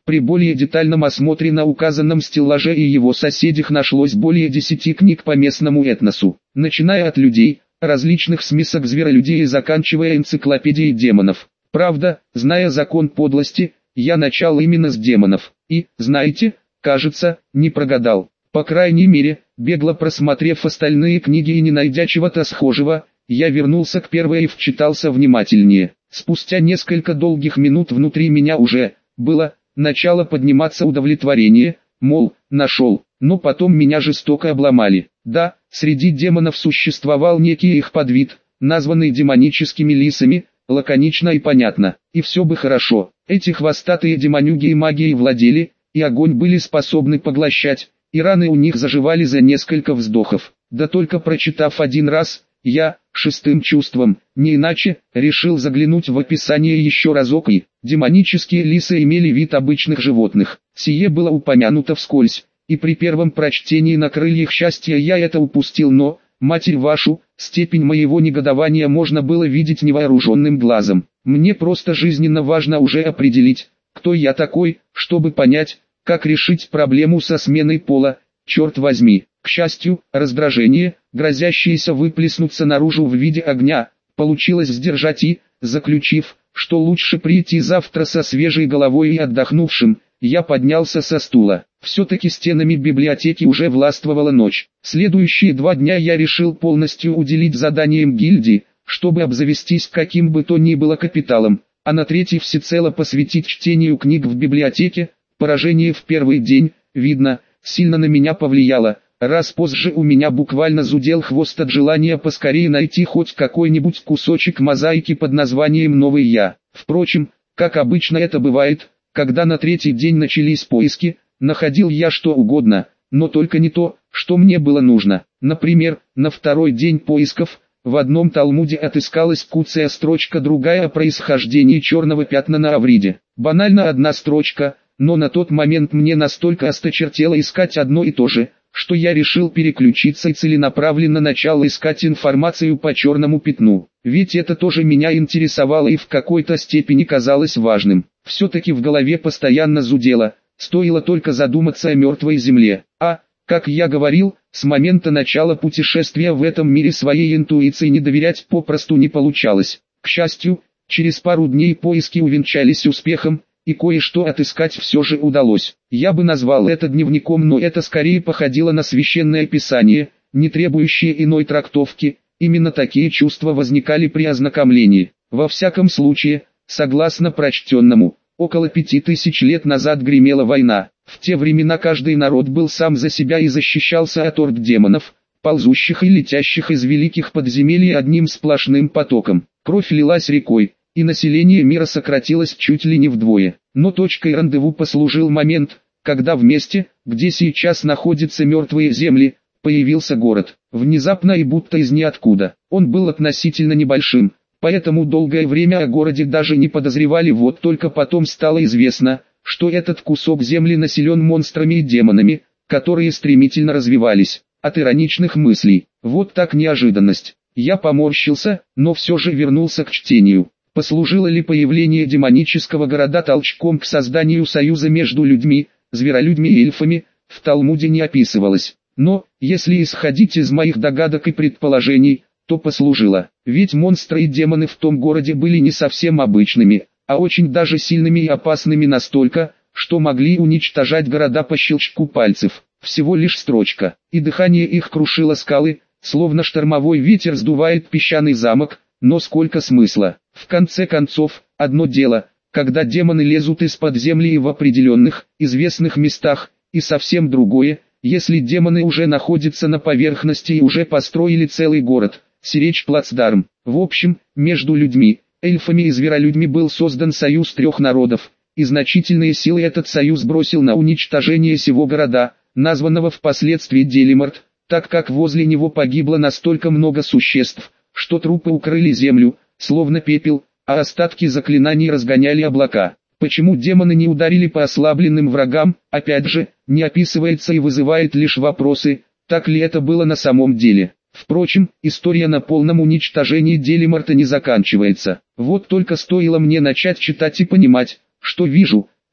При более детальном осмотре на указанном стеллаже и его соседях нашлось более десяти книг по местному этносу, начиная от людей, различных смесок зверолюдей и заканчивая энциклопедией демонов. Правда, зная закон подлости, я начал именно с демонов, и, знаете, кажется, не прогадал. По крайней мере, бегло просмотрев остальные книги и не найдя чего-то схожего, я вернулся к первой и вчитался внимательнее. Спустя несколько долгих минут внутри меня уже было начало подниматься удовлетворение, мол, нашел, но потом меня жестоко обломали. Да, среди демонов существовал некий их подвид, названный демоническими лисами, лаконично и понятно, и все бы хорошо. Эти хвостатые демонюги и магией владели, и огонь были способны поглощать, и раны у них заживали за несколько вздохов. Да только прочитав один раз, я, шестым чувством, не иначе, решил заглянуть в описание еще разок и, демонические лисы имели вид обычных животных. Сие было упомянуто вскользь, и при первом прочтении на крыльях счастья я это упустил, но, матерь вашу, степень моего негодования можно было видеть невооруженным глазом. Мне просто жизненно важно уже определить, кто я такой, чтобы понять, как решить проблему со сменой пола, черт возьми. К счастью, раздражение, грозящееся выплеснуться наружу в виде огня, получилось сдержать и, заключив, что лучше прийти завтра со свежей головой и отдохнувшим, я поднялся со стула. Все-таки стенами библиотеки уже властвовала ночь. Следующие два дня я решил полностью уделить заданиям гильдии, чтобы обзавестись каким бы то ни было капиталом, а на третий всецело посвятить чтению книг в библиотеке. Поражение в первый день, видно, сильно на меня повлияло. Раз позже у меня буквально зудел хвост от желания поскорее найти хоть какой-нибудь кусочек мозаики под названием «Новый я». Впрочем, как обычно это бывает, когда на третий день начались поиски, находил я что угодно, но только не то, что мне было нужно. Например, на второй день поисков, в одном талмуде отыскалась куцая строчка, другая о происхождении черного пятна на Авриде. Банально одна строчка, но на тот момент мне настолько осточертело искать одно и то же, что я решил переключиться и целенаправленно начал искать информацию по черному пятну. Ведь это тоже меня интересовало и в какой-то степени казалось важным. Все-таки в голове постоянно зудело, стоило только задуматься о мертвой земле. А, как я говорил, с момента начала путешествия в этом мире своей интуиции не доверять попросту не получалось. К счастью, через пару дней поиски увенчались успехом, и кое-что отыскать все же удалось. Я бы назвал это дневником, но это скорее походило на священное писание, не требующее иной трактовки. Именно такие чувства возникали при ознакомлении. Во всяком случае, согласно прочтенному, около пяти тысяч лет назад гремела война. В те времена каждый народ был сам за себя и защищался от орд демонов, ползущих и летящих из великих подземелий одним сплошным потоком. Кровь лилась рекой, и население мира сократилось чуть ли не вдвое. Но точкой рандеву послужил момент, когда в месте, где сейчас находятся мертвые земли, появился город. Внезапно и будто из ниоткуда. Он был относительно небольшим, поэтому долгое время о городе даже не подозревали. Вот только потом стало известно, что этот кусок земли населен монстрами и демонами, которые стремительно развивались. От ироничных мыслей. Вот так неожиданность. Я поморщился, но все же вернулся к чтению. Послужило ли появление демонического города толчком к созданию союза между людьми, зверолюдьми и эльфами, в Талмуде не описывалось. Но, если исходить из моих догадок и предположений, то послужило. Ведь монстры и демоны в том городе были не совсем обычными, а очень даже сильными и опасными настолько, что могли уничтожать города по щелчку пальцев. Всего лишь строчка, и дыхание их крушило скалы, словно штормовой ветер сдувает песчаный замок. Но сколько смысла? В конце концов, одно дело, когда демоны лезут из-под земли и в определенных, известных местах, и совсем другое, если демоны уже находятся на поверхности и уже построили целый город, сиречь плацдарм. В общем, между людьми, эльфами и зверолюдьми был создан союз трех народов, и значительные силы этот союз бросил на уничтожение сего города, названного впоследствии Делиморт, так как возле него погибло настолько много существ, что трупы укрыли землю, словно пепел, а остатки заклинаний разгоняли облака. Почему демоны не ударили по ослабленным врагам, опять же, не описывается и вызывает лишь вопросы, так ли это было на самом деле. Впрочем, история на полном уничтожении Делиморта не заканчивается. Вот только стоило мне начать читать и понимать, что вижу,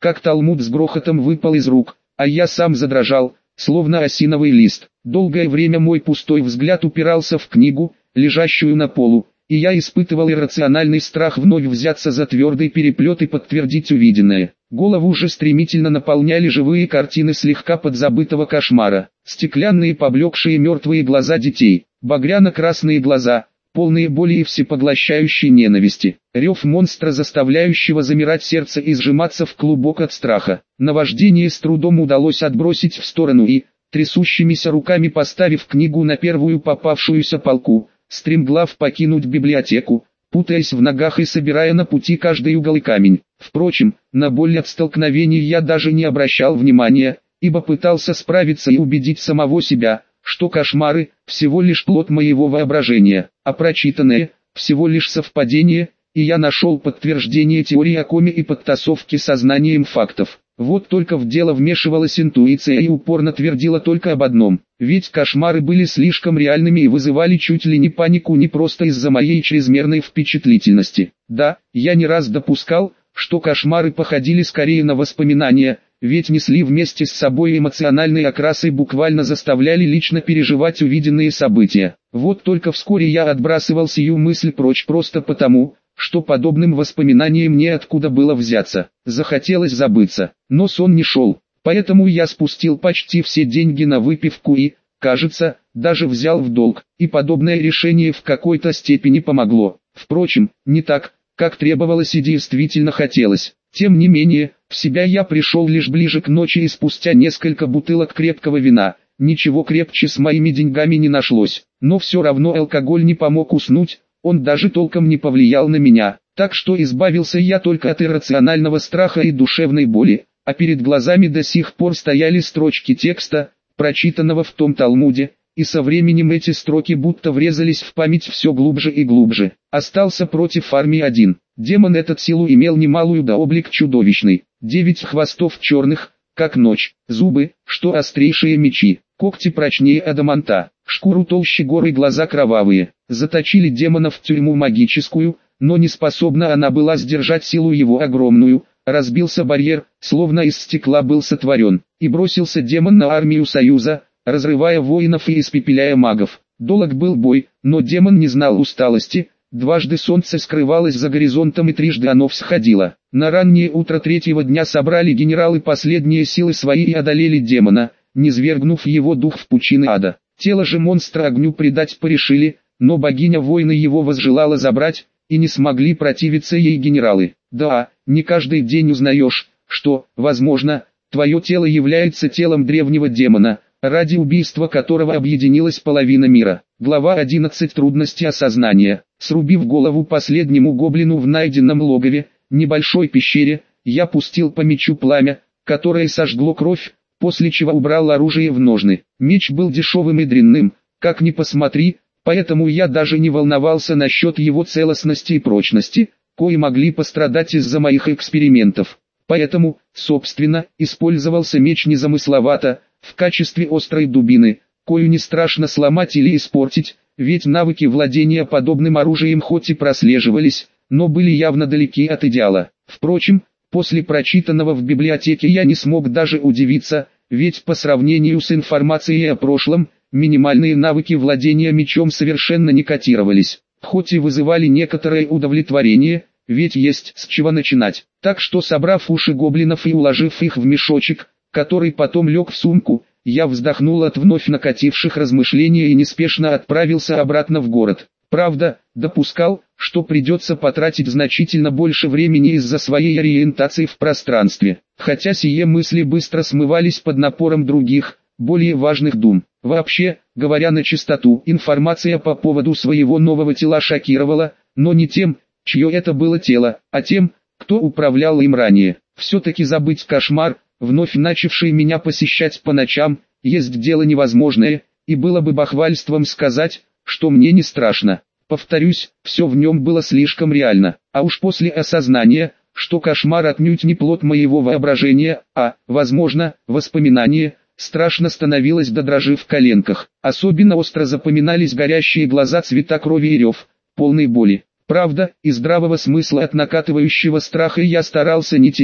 как талмуд с грохотом выпал из рук, а я сам задрожал, словно осиновый лист. Долгое время мой пустой взгляд упирался в книгу, лежащую на полу, и я испытывал иррациональный страх вновь взяться за твердый переплет и подтвердить увиденное. Голову же стремительно наполняли живые картины слегка подзабытого кошмара. Стеклянные поблекшие мертвые глаза детей, багряно-красные глаза, полные боли и всепоглощающей ненависти. Рев монстра, заставляющего замирать сердце и сжиматься в клубок от страха. Наваждение с трудом удалось отбросить в сторону и, трясущимися руками поставив книгу на первую попавшуюся полку, стремглав покинуть библиотеку, путаясь в ногах и собирая на пути каждый угол и камень. Впрочем, на боль от столкновений я даже не обращал внимания, ибо пытался справиться и убедить самого себя, что кошмары – всего лишь плод моего воображения, а прочитанное – всего лишь совпадение, и я нашел подтверждение теории о коме и подтасовке сознанием фактов. Вот только в дело вмешивалась интуиция и упорно твердила только об одном, ведь кошмары были слишком реальными и вызывали чуть ли не панику не просто из-за моей чрезмерной впечатлительности. Да, я не раз допускал, что кошмары походили скорее на воспоминания, ведь несли вместе с собой эмоциональный окрас и буквально заставляли лично переживать увиденные события. Вот только вскоре я отбрасывал сию мысль прочь просто потому, что подобным воспоминаниям неоткуда было взяться. Захотелось забыться, но сон не шел, поэтому я спустил почти все деньги на выпивку и, кажется, даже взял в долг, и подобное решение в какой-то степени помогло. Впрочем, не так, как требовалось и действительно хотелось. Тем не менее, в себя я пришел лишь ближе к ночи и спустя несколько бутылок крепкого вина. Ничего крепче с моими деньгами не нашлось, но все равно алкоголь не помог уснуть. Он даже толком не повлиял на меня, так что избавился я только от иррационального страха и душевной боли, а перед глазами до сих пор стояли строчки текста, прочитанного в том Талмуде, и со временем эти строки будто врезались в память все глубже и глубже. Остался против армии один. Демон этот силу имел немалую, да облик чудовищный. Девять хвостов черных, как ночь, зубы, что острейшие мечи, когти прочнее адаманта, шкуру толще гор и глаза кровавые. Заточили демона в тюрьму магическую, но не способна она была сдержать силу его огромную. Разбился барьер, словно из стекла был сотворен, и бросился демон на армию Союза, разрывая воинов и испепеляя магов. Долг был бой, но демон не знал усталости. Дважды солнце скрывалось за горизонтом и трижды оно всходило. На раннее утро третьего дня собрали генералы последние силы свои и одолели демона, низвергнув его дух в пучины ада. Тело же монстра огню предать порешили, но богиня-воина его возжелала забрать, и не смогли противиться ей генералы. Да, не каждый день узнаешь, что, возможно, твое тело является телом древнего демона, ради убийства которого объединилась половина мира. Глава одиннадцать. Трудности осознания. Срубив голову последнему гоблину в найденном логове, небольшой пещере, я пустил по мечу пламя, которое сожгло кровь, после чего убрал оружие в ножны. Меч был дешевым и дрянным, как ни посмотри, поэтому я даже не волновался насчет его целостности и прочности, кои могли пострадать из-за моих экспериментов. Поэтому, собственно, использовался меч незамысловато, в качестве острой дубины, кою не страшно сломать или испортить, ведь навыки владения подобным оружием хоть и прослеживались, но были явно далеки от идеала. Впрочем, после прочитанного в библиотеке я не смог даже удивиться, ведь по сравнению с информацией о прошлом, минимальные навыки владения мечом совершенно не котировались, хоть и вызывали некоторое удовлетворение, ведь есть с чего начинать. Так что, собрав уши гоблинов и уложив их в мешочек, который потом лег в сумку, я вздохнул от вновь накативших размышлений и неспешно отправился обратно в город. Правда, допускал, что придется потратить значительно больше времени из-за своей ориентации в пространстве, хотя сие мысли быстро смывались под напором других, более важных дум. Вообще, говоря на чистоту, информация по поводу своего нового тела шокировала, но не тем, чье это было тело, а тем, кто управлял им ранее. Все-таки забыть кошмар, вновь начавший меня посещать по ночам, есть дело невозможное, и было бы бахвальством сказать, что мне не страшно. Повторюсь, все в нем было слишком реально, а уж после осознания, что кошмар отнюдь не плод моего воображения, а, возможно, воспоминание, страшно становилось до дрожи в коленках. Особенно остро запоминались горящие глаза цвета крови и рев, полной боли. Правда, и здравого смысла от накатывающего страха я старался не терять,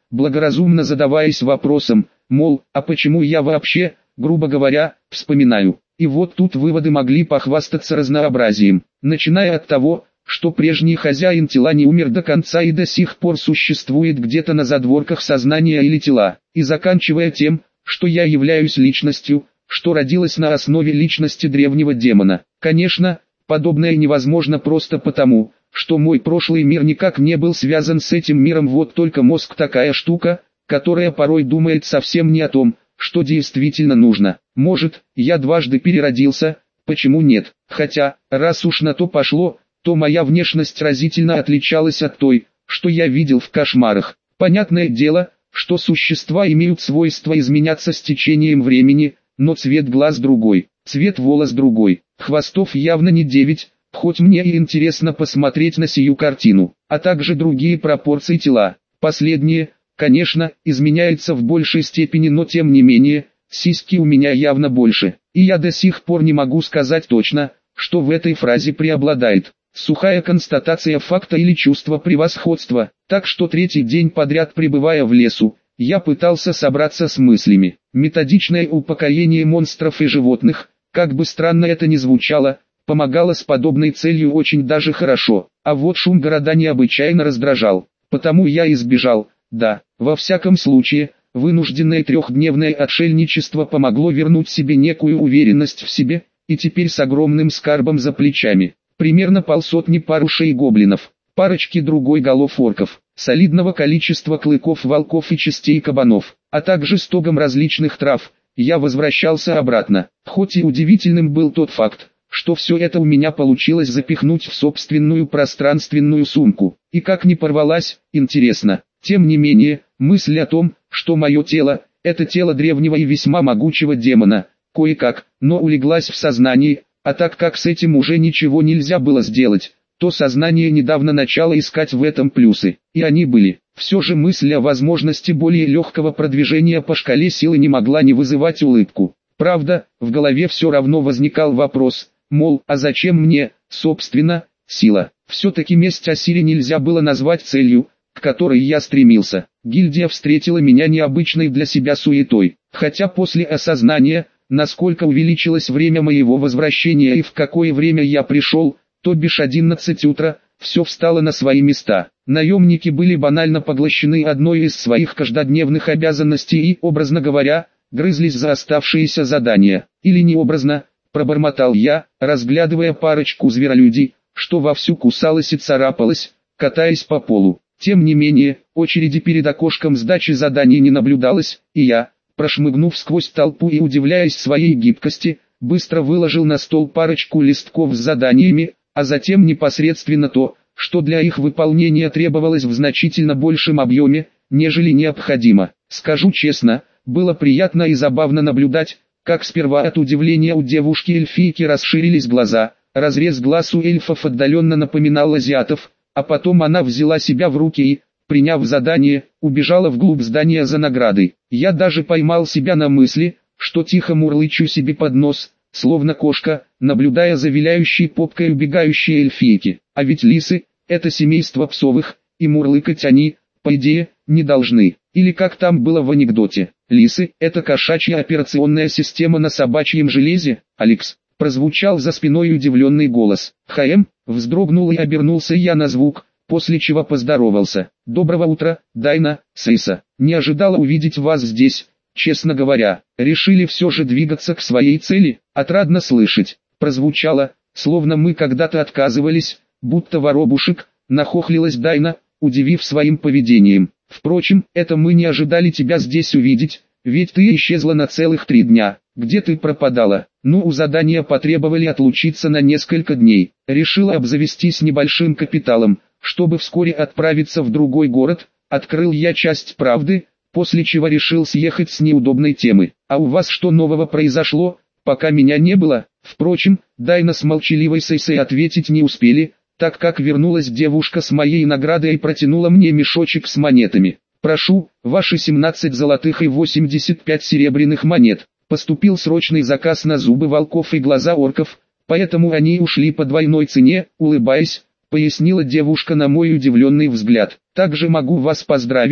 благоразумно задаваясь вопросом, мол, а почему я вообще, грубо говоря, вспоминаю. И вот тут выводы могли похвастаться разнообразием, начиная от того, что прежний хозяин тела не умер до конца и до сих пор существует где-то на задворках сознания или тела, и заканчивая тем, что я являюсь личностью, что родилась на основе личности древнего демона. Конечно, подобное невозможно просто потому, что мой прошлый мир никак не был связан с этим миром, вот только мозг такая штука, которая порой думает совсем не о том, что действительно нужно. Может, я дважды переродился, почему нет? Хотя, раз уж на то пошло, то моя внешность разительно отличалась от той, что я видел в кошмарах. Понятное дело, что существа имеют свойство изменяться с течением времени, но цвет глаз другой, цвет волос другой, хвостов явно не девять, хоть мне и интересно посмотреть на сию картину, а также другие пропорции тела. Последние, конечно, изменяются в большей степени, но тем не менее, сиськи у меня явно больше, и я до сих пор не могу сказать точно, что в этой фразе преобладает. Сухая констатация факта или чувство превосходства, так что третий день подряд пребывая в лесу, я пытался собраться с мыслями. Методичное упокоение монстров и животных, как бы странно это ни звучало, помогало с подобной целью очень даже хорошо, а вот шум города необычайно раздражал, потому я избежал, да, во всяком случае, вынужденное трехдневное отшельничество помогло вернуть себе некую уверенность в себе, и теперь с огромным скарбом за плечами. Примерно полсотни пар ушей гоблинов, парочки другой голов орков, солидного количества клыков волков и частей кабанов, а также стогом различных трав, я возвращался обратно. Хоть и удивительным был тот факт, что все это у меня получилось запихнуть в собственную пространственную сумку, и как не порвалась, интересно. Тем не менее, мысль о том, что мое тело, это тело древнего и весьма могучего демона, кое-как, но улеглась в сознании. А так как с этим уже ничего нельзя было сделать, то сознание недавно начало искать в этом плюсы, и они были. Все же мысль о возможности более легкого продвижения по шкале силы не могла не вызывать улыбку. Правда, в голове все равно возникал вопрос, мол, а зачем мне, собственно, сила? Все-таки месть о силе нельзя было назвать целью, к которой я стремился. Гильдия встретила меня необычной для себя суетой, хотя после осознания, насколько увеличилось время моего возвращения и в какое время я пришел, то бишь одиннадцать утра, все встало на свои места. Наемники были банально поглощены одной из своих каждодневных обязанностей и, образно говоря, грызлись за оставшиеся задания. Или не образно, пробормотал я, разглядывая парочку зверолюдей, что вовсю кусалась и царапалась, катаясь по полу. Тем не менее, очереди перед окошком сдачи заданий не наблюдалось, и я, прошмыгнув сквозь толпу и удивляясь своей гибкости, быстро выложил на стол парочку листков с заданиями, а затем непосредственно то, что для их выполнения требовалось в значительно большем объеме, нежели необходимо. Скажу честно, было приятно и забавно наблюдать, как сперва от удивления у девушки-эльфийки расширились глаза, разрез глаз у эльфов отдаленно напоминал азиатов, а потом она взяла себя в руки и, приняв задание, убежала вглубь здания за наградой. Я даже поймал себя на мысли, что тихо мурлычу себе под нос, словно кошка, наблюдая за виляющей попкой убегающей эльфийки. А ведь лисы – это семейство псовых, и мурлыкать они, по идее, не должны. Или как там было в анекдоте, лисы – это кошачья операционная система на собачьем железе, Алекс. Прозвучал за спиной удивленный голос. «ХМ», вздрогнул и обернулся я на звук, после чего поздоровался. «Доброго утра, Дайна, Сейса. Не ожидала увидеть вас здесь, честно говоря. Решили все же двигаться к своей цели?» «Отрадно слышать». Прозвучало, словно мы когда-то отказывались, будто воробушек, нахохлилась Дайна, удивив своим поведением. «Впрочем, это мы не ожидали тебя здесь увидеть, ведь ты исчезла на целых три дня. Где ты пропадала?» «Ну, у задания потребовали отлучиться на несколько дней. Решила обзавестись небольшим капиталом, чтобы вскоре отправиться в другой город», открыл я часть правды, после чего решил съехать с неудобной темы. «А у вас что нового произошло, пока меня не было?» Впрочем, Дайна с молчаливой Сейсой ответить не успели, так как вернулась девушка с моей наградой и протянула мне мешочек с монетами. «Прошу, ваши семнадцать золотых и восемьдесят пять серебряных монет. Поступил срочный заказ на зубы волков и глаза орков, поэтому они ушли по двойной цене», улыбаясь, пояснила девушка на мой удивленный взгляд. «Также могу вас поздравить,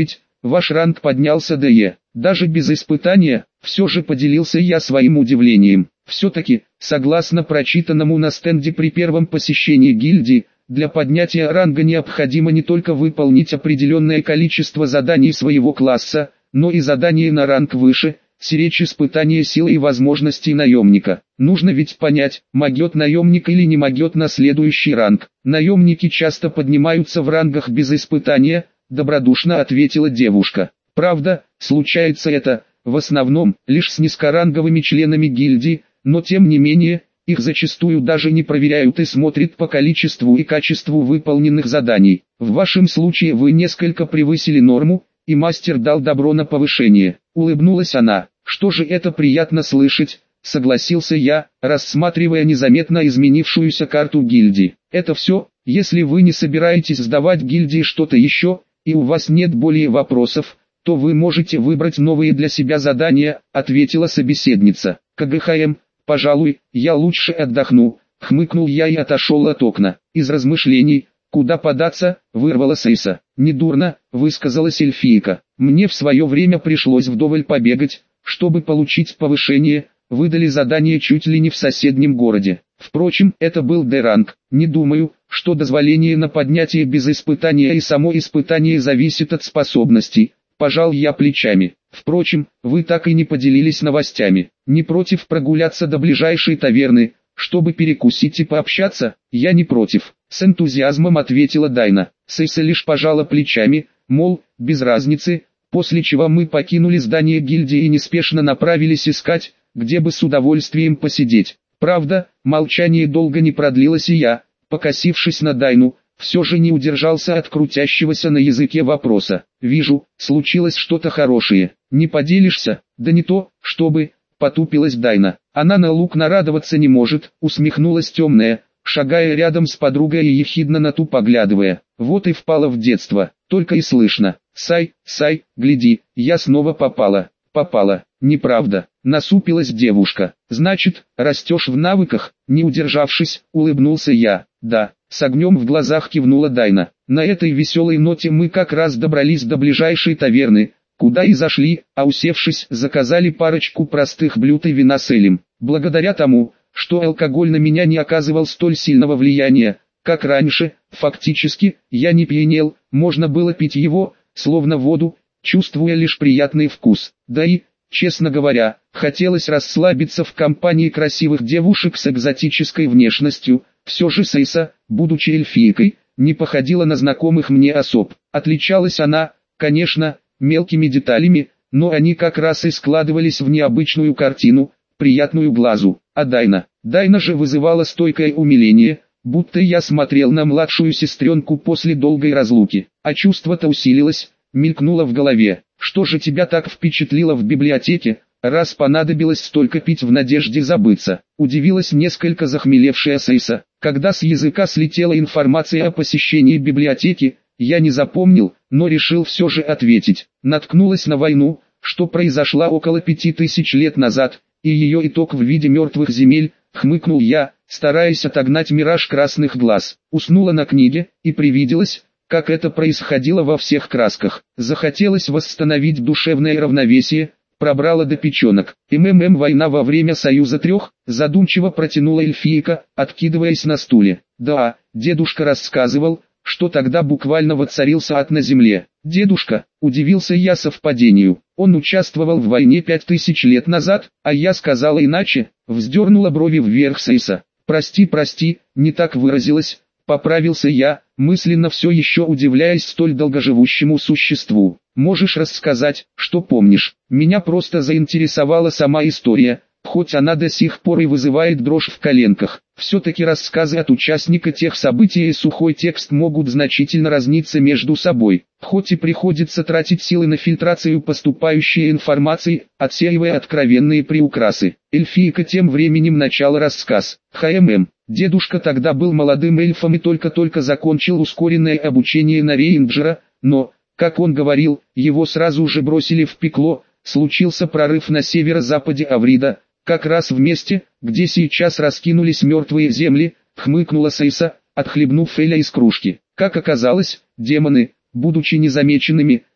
ваш ранг поднялся до Е. Даже без испытания, все же поделился я своим удивлением. Все-таки, согласно прочитанному на стенде при первом посещении гильдии, для поднятия ранга необходимо не только выполнить определенное количество заданий своего класса, но и задания на ранг выше, сиречь испытания силы и возможностей наемника. Нужно ведь понять, могет наемник или не могет на следующий ранг. Наемники часто поднимаются в рангах без испытания, добродушно ответила девушка. Правда, случается это, в основном, лишь с низкоранговыми членами гильдии, но тем не менее, их зачастую даже не проверяют и смотрят по количеству и качеству выполненных заданий. В вашем случае вы несколько превысили норму, и мастер дал добро на повышение. Улыбнулась она. Что же это приятно слышать, согласился я, рассматривая незаметно изменившуюся карту гильдии. Это все, если вы не собираетесь сдавать гильдии что-то еще, и у вас нет более вопросов, то вы можете выбрать новые для себя задания, ответила собеседница. КГХМ, пожалуй, я лучше отдохну, хмыкнул я и отошел от окна. Из размышлений, куда податься, вырвала Сейса. Недурно, высказалась эльфийка. Мне в свое время пришлось вдоволь побегать, чтобы получить повышение, выдали задание чуть ли не в соседнем городе. Впрочем, это был Д-ранг. Не думаю, что дозволение на поднятие без испытания и само испытание зависит от способностей. Пожал я плечами. Впрочем, вы так и не поделились новостями. Не против прогуляться до ближайшей таверны, чтобы перекусить и пообщаться? Я не против. С энтузиазмом ответила Дайна. Сейса лишь пожала плечами, мол, без разницы, после чего мы покинули здание гильдии и неспешно направились искать, где бы с удовольствием посидеть. Правда, молчание долго не продлилось, и я, покосившись на Дайну, все же не удержался от крутящегося на языке вопроса. «Вижу, случилось что-то хорошее. Не поделишься?» «Да не то, чтобы...» — потупилась Дайна. «Она на лук нарадоваться не может», — усмехнулась темная, шагая рядом с подругой и ехидно на ту поглядывая. Вот и впала в детство, только и слышно. «Сай, Сай, гляди, я снова попала». «Попала, неправда», — насупилась девушка. «Значит, растешь в навыках?» Не удержавшись, улыбнулся я. «Да». С огнем в глазах кивнула Дайна. На этой веселой ноте мы как раз добрались до ближайшей таверны, куда и зашли, а усевшись, заказали парочку простых блюд и вина с элем. Благодаря тому, что алкоголь на меня не оказывал столь сильного влияния, как раньше, фактически, я не пьянел, можно было пить его, словно воду, чувствуя лишь приятный вкус. Да и, честно говоря, хотелось расслабиться в компании красивых девушек с экзотической внешностью. Все же Сейса, будучи эльфийкой, не походила на знакомых мне особ. Отличалась она, конечно, мелкими деталями, но они как раз и складывались в необычную картину, приятную глазу. А Дайна, Дайна же вызывала стойкое умиление, будто я смотрел на младшую сестренку после долгой разлуки. А чувство-то усилилось, мелькнуло в голове. Что же тебя так впечатлило в библиотеке, раз понадобилось столько пить в надежде забыться? Удивилась несколько захмелевшая Сейса. Когда с языка слетела информация о посещении библиотеки, я не запомнил, но решил все же ответить. Наткнулась на войну, что произошла около пяти тысяч лет назад, и ее итог в виде мертвых земель, хмыкнул я, стараясь отогнать мираж красных глаз. Уснула на книге, и привиделось, как это происходило во всех красках. Захотелось восстановить душевное равновесие, пробрала до печенок. МММ «Война во время Союза трех», задумчиво протянула эльфийка, откидываясь на стуле. Да, дедушка рассказывал, что тогда буквально воцарился ад на земле. Дедушка, удивился я совпадению. Он участвовал в войне пять тысяч лет назад, а я сказала иначе, вздернула брови вверх Сейса. Прости, прости, не так выразилась. Поправился я, мысленно все еще удивляясь столь долгоживущему существу. Можешь рассказать, что помнишь? Меня просто заинтересовала сама история, хоть она до сих пор и вызывает дрожь в коленках. Все-таки рассказы от участника тех событий и сухой текст могут значительно разниться между собой. Хоть и приходится тратить силы на фильтрацию поступающей информации, отсеивая откровенные приукрасы. Эльфийка тем временем начала рассказ. ХММ. Дедушка тогда был молодым эльфом и только-только закончил ускоренное обучение на рейнджера, но, как он говорил, его сразу же бросили в пекло. Случился прорыв на северо-западе Аврида, как раз в месте, где сейчас раскинулись мертвые земли, хмыкнула Сейса, отхлебнув эля из кружки. Как оказалось, демоны, будучи незамеченными,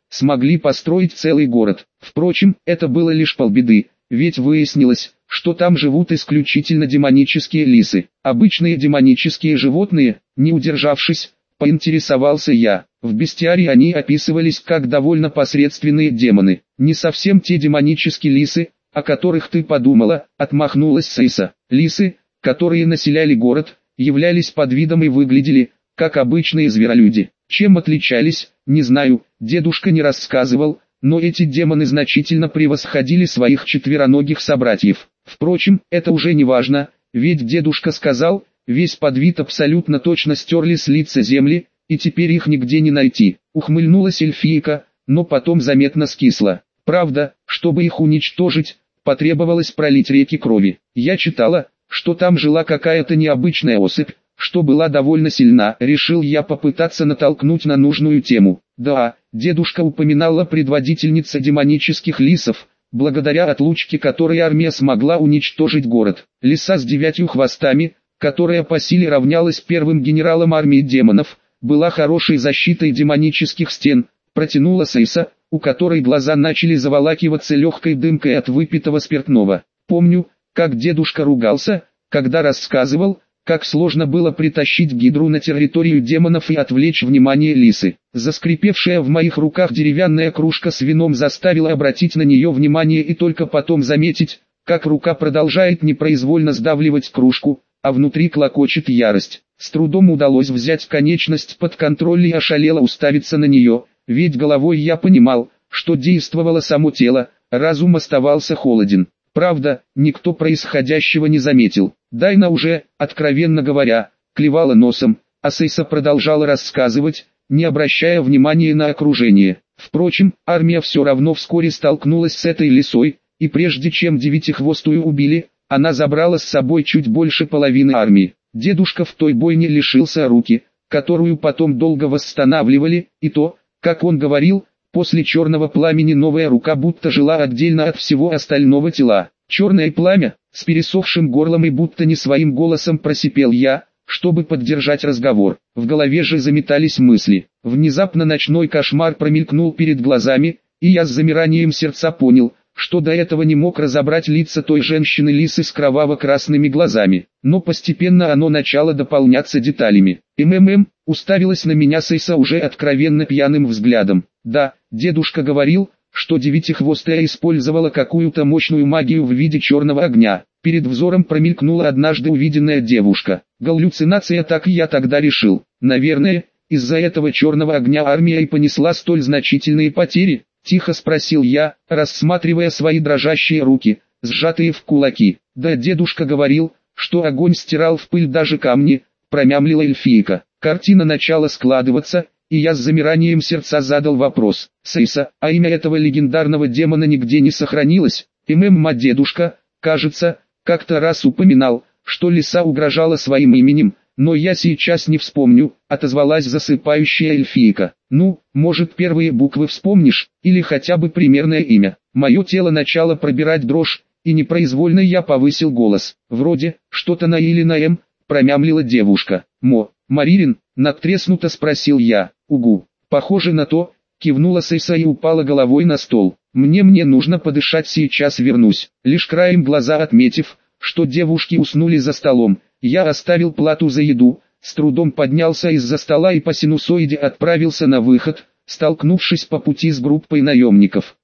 смогли построить целый город. Впрочем, это было лишь полбеды, ведь выяснилось, что там живут исключительно демонические лисы. Обычные демонические животные, не удержавшись, поинтересовался я. В бестиарии они описывались как довольно посредственные демоны. Не совсем те демонические лисы, о которых ты подумала, отмахнулась Сейса. Лисы, которые населяли город, являлись подвидом и выглядели, как обычные зверолюди. Чем отличались, не знаю, дедушка не рассказывал, но эти демоны значительно превосходили своих четвероногих собратьев. Впрочем, это уже не важно, ведь дедушка сказал, весь подвид абсолютно точно стерли с лица земли, и теперь их нигде не найти. Ухмыльнулась эльфийка, но потом заметно скисла. Правда, чтобы их уничтожить, потребовалось пролить реки крови. Я читала, что там жила какая-то необычная особь, что была довольно сильна. Решил я попытаться натолкнуть на нужную тему. Да, дедушка упоминала предводительница демонических лисов, благодаря отлучке которой армия смогла уничтожить город. Лиса с девятью хвостами, которая по силе равнялась первым генералам армии демонов, была хорошей защитой демонических стен, протянула Сейса, у которой глаза начали заволакиваться легкой дымкой от выпитого спиртного. Помню, как дедушка ругался, когда рассказывал, как сложно было притащить гидру на территорию демонов и отвлечь внимание лисы. Заскрипевшая в моих руках деревянная кружка с вином заставила обратить на нее внимание и только потом заметить, как рука продолжает непроизвольно сдавливать кружку, а внутри клокочет ярость. С трудом удалось взять конечность под контроль и ошалело уставиться на нее, ведь головой я понимал, что действовало само тело, разум оставался холоден. Правда, никто происходящего не заметил. Дайна уже, откровенно говоря, клевала носом, а Сейса продолжала рассказывать, не обращая внимания на окружение. Впрочем, армия все равно вскоре столкнулась с этой лисой, и прежде чем девятихвостую убили, она забрала с собой чуть больше половины армии. Дедушка в той бойне лишился руки, которую потом долго восстанавливали, и то, как он говорил, после черного пламени новая рука будто жила отдельно от всего остального тела. Черное пламя, с пересохшим горлом и будто не своим голосом просипел я, чтобы поддержать разговор. В голове же заметались мысли. Внезапно ночной кошмар промелькнул перед глазами, и я с замиранием сердца понял, что до этого не мог разобрать лица той женщины-лисы с кроваво-красными глазами. Но постепенно оно начало дополняться деталями. МММ, уставилась на меня Сейса уже откровенно пьяным взглядом. Да, дедушка говорил, что девятихвостая использовала какую-то мощную магию в виде черного огня. Перед взором промелькнула однажды увиденная девушка. Галлюцинация, так и я тогда решил. Наверное, из-за этого черного огня армия и понесла столь значительные потери. Тихо спросил я, рассматривая свои дрожащие руки, сжатые в кулаки. Да, дедушка говорил, что огонь стирал в пыль даже камни, промямлила эльфийка. Картина начала складываться, и я с замиранием сердца задал вопрос. Сейса, а имя этого легендарного демона нигде не сохранилось? ММ дедушка, кажется, как-то раз упоминал, что лиса угрожала своим именем, но я сейчас не вспомню, отозвалась засыпающая эльфийка. Ну, может, первые буквы вспомнишь, или хотя бы примерное имя. Мое тело начало пробирать дрожь, и непроизвольно я повысил голос. Вроде, что-то на или на М, промямлила девушка. Мо, Маририн, надтреснуто спросил я. Угу, похоже на то, кивнула Сейса и упала головой на стол. Мне мне нужно подышать, сейчас вернусь. Лишь краем глаза отметив, что девушки уснули за столом, я оставил плату за еду, с трудом поднялся из-за стола и по синусоиде отправился на выход, столкнувшись по пути с группой наемников.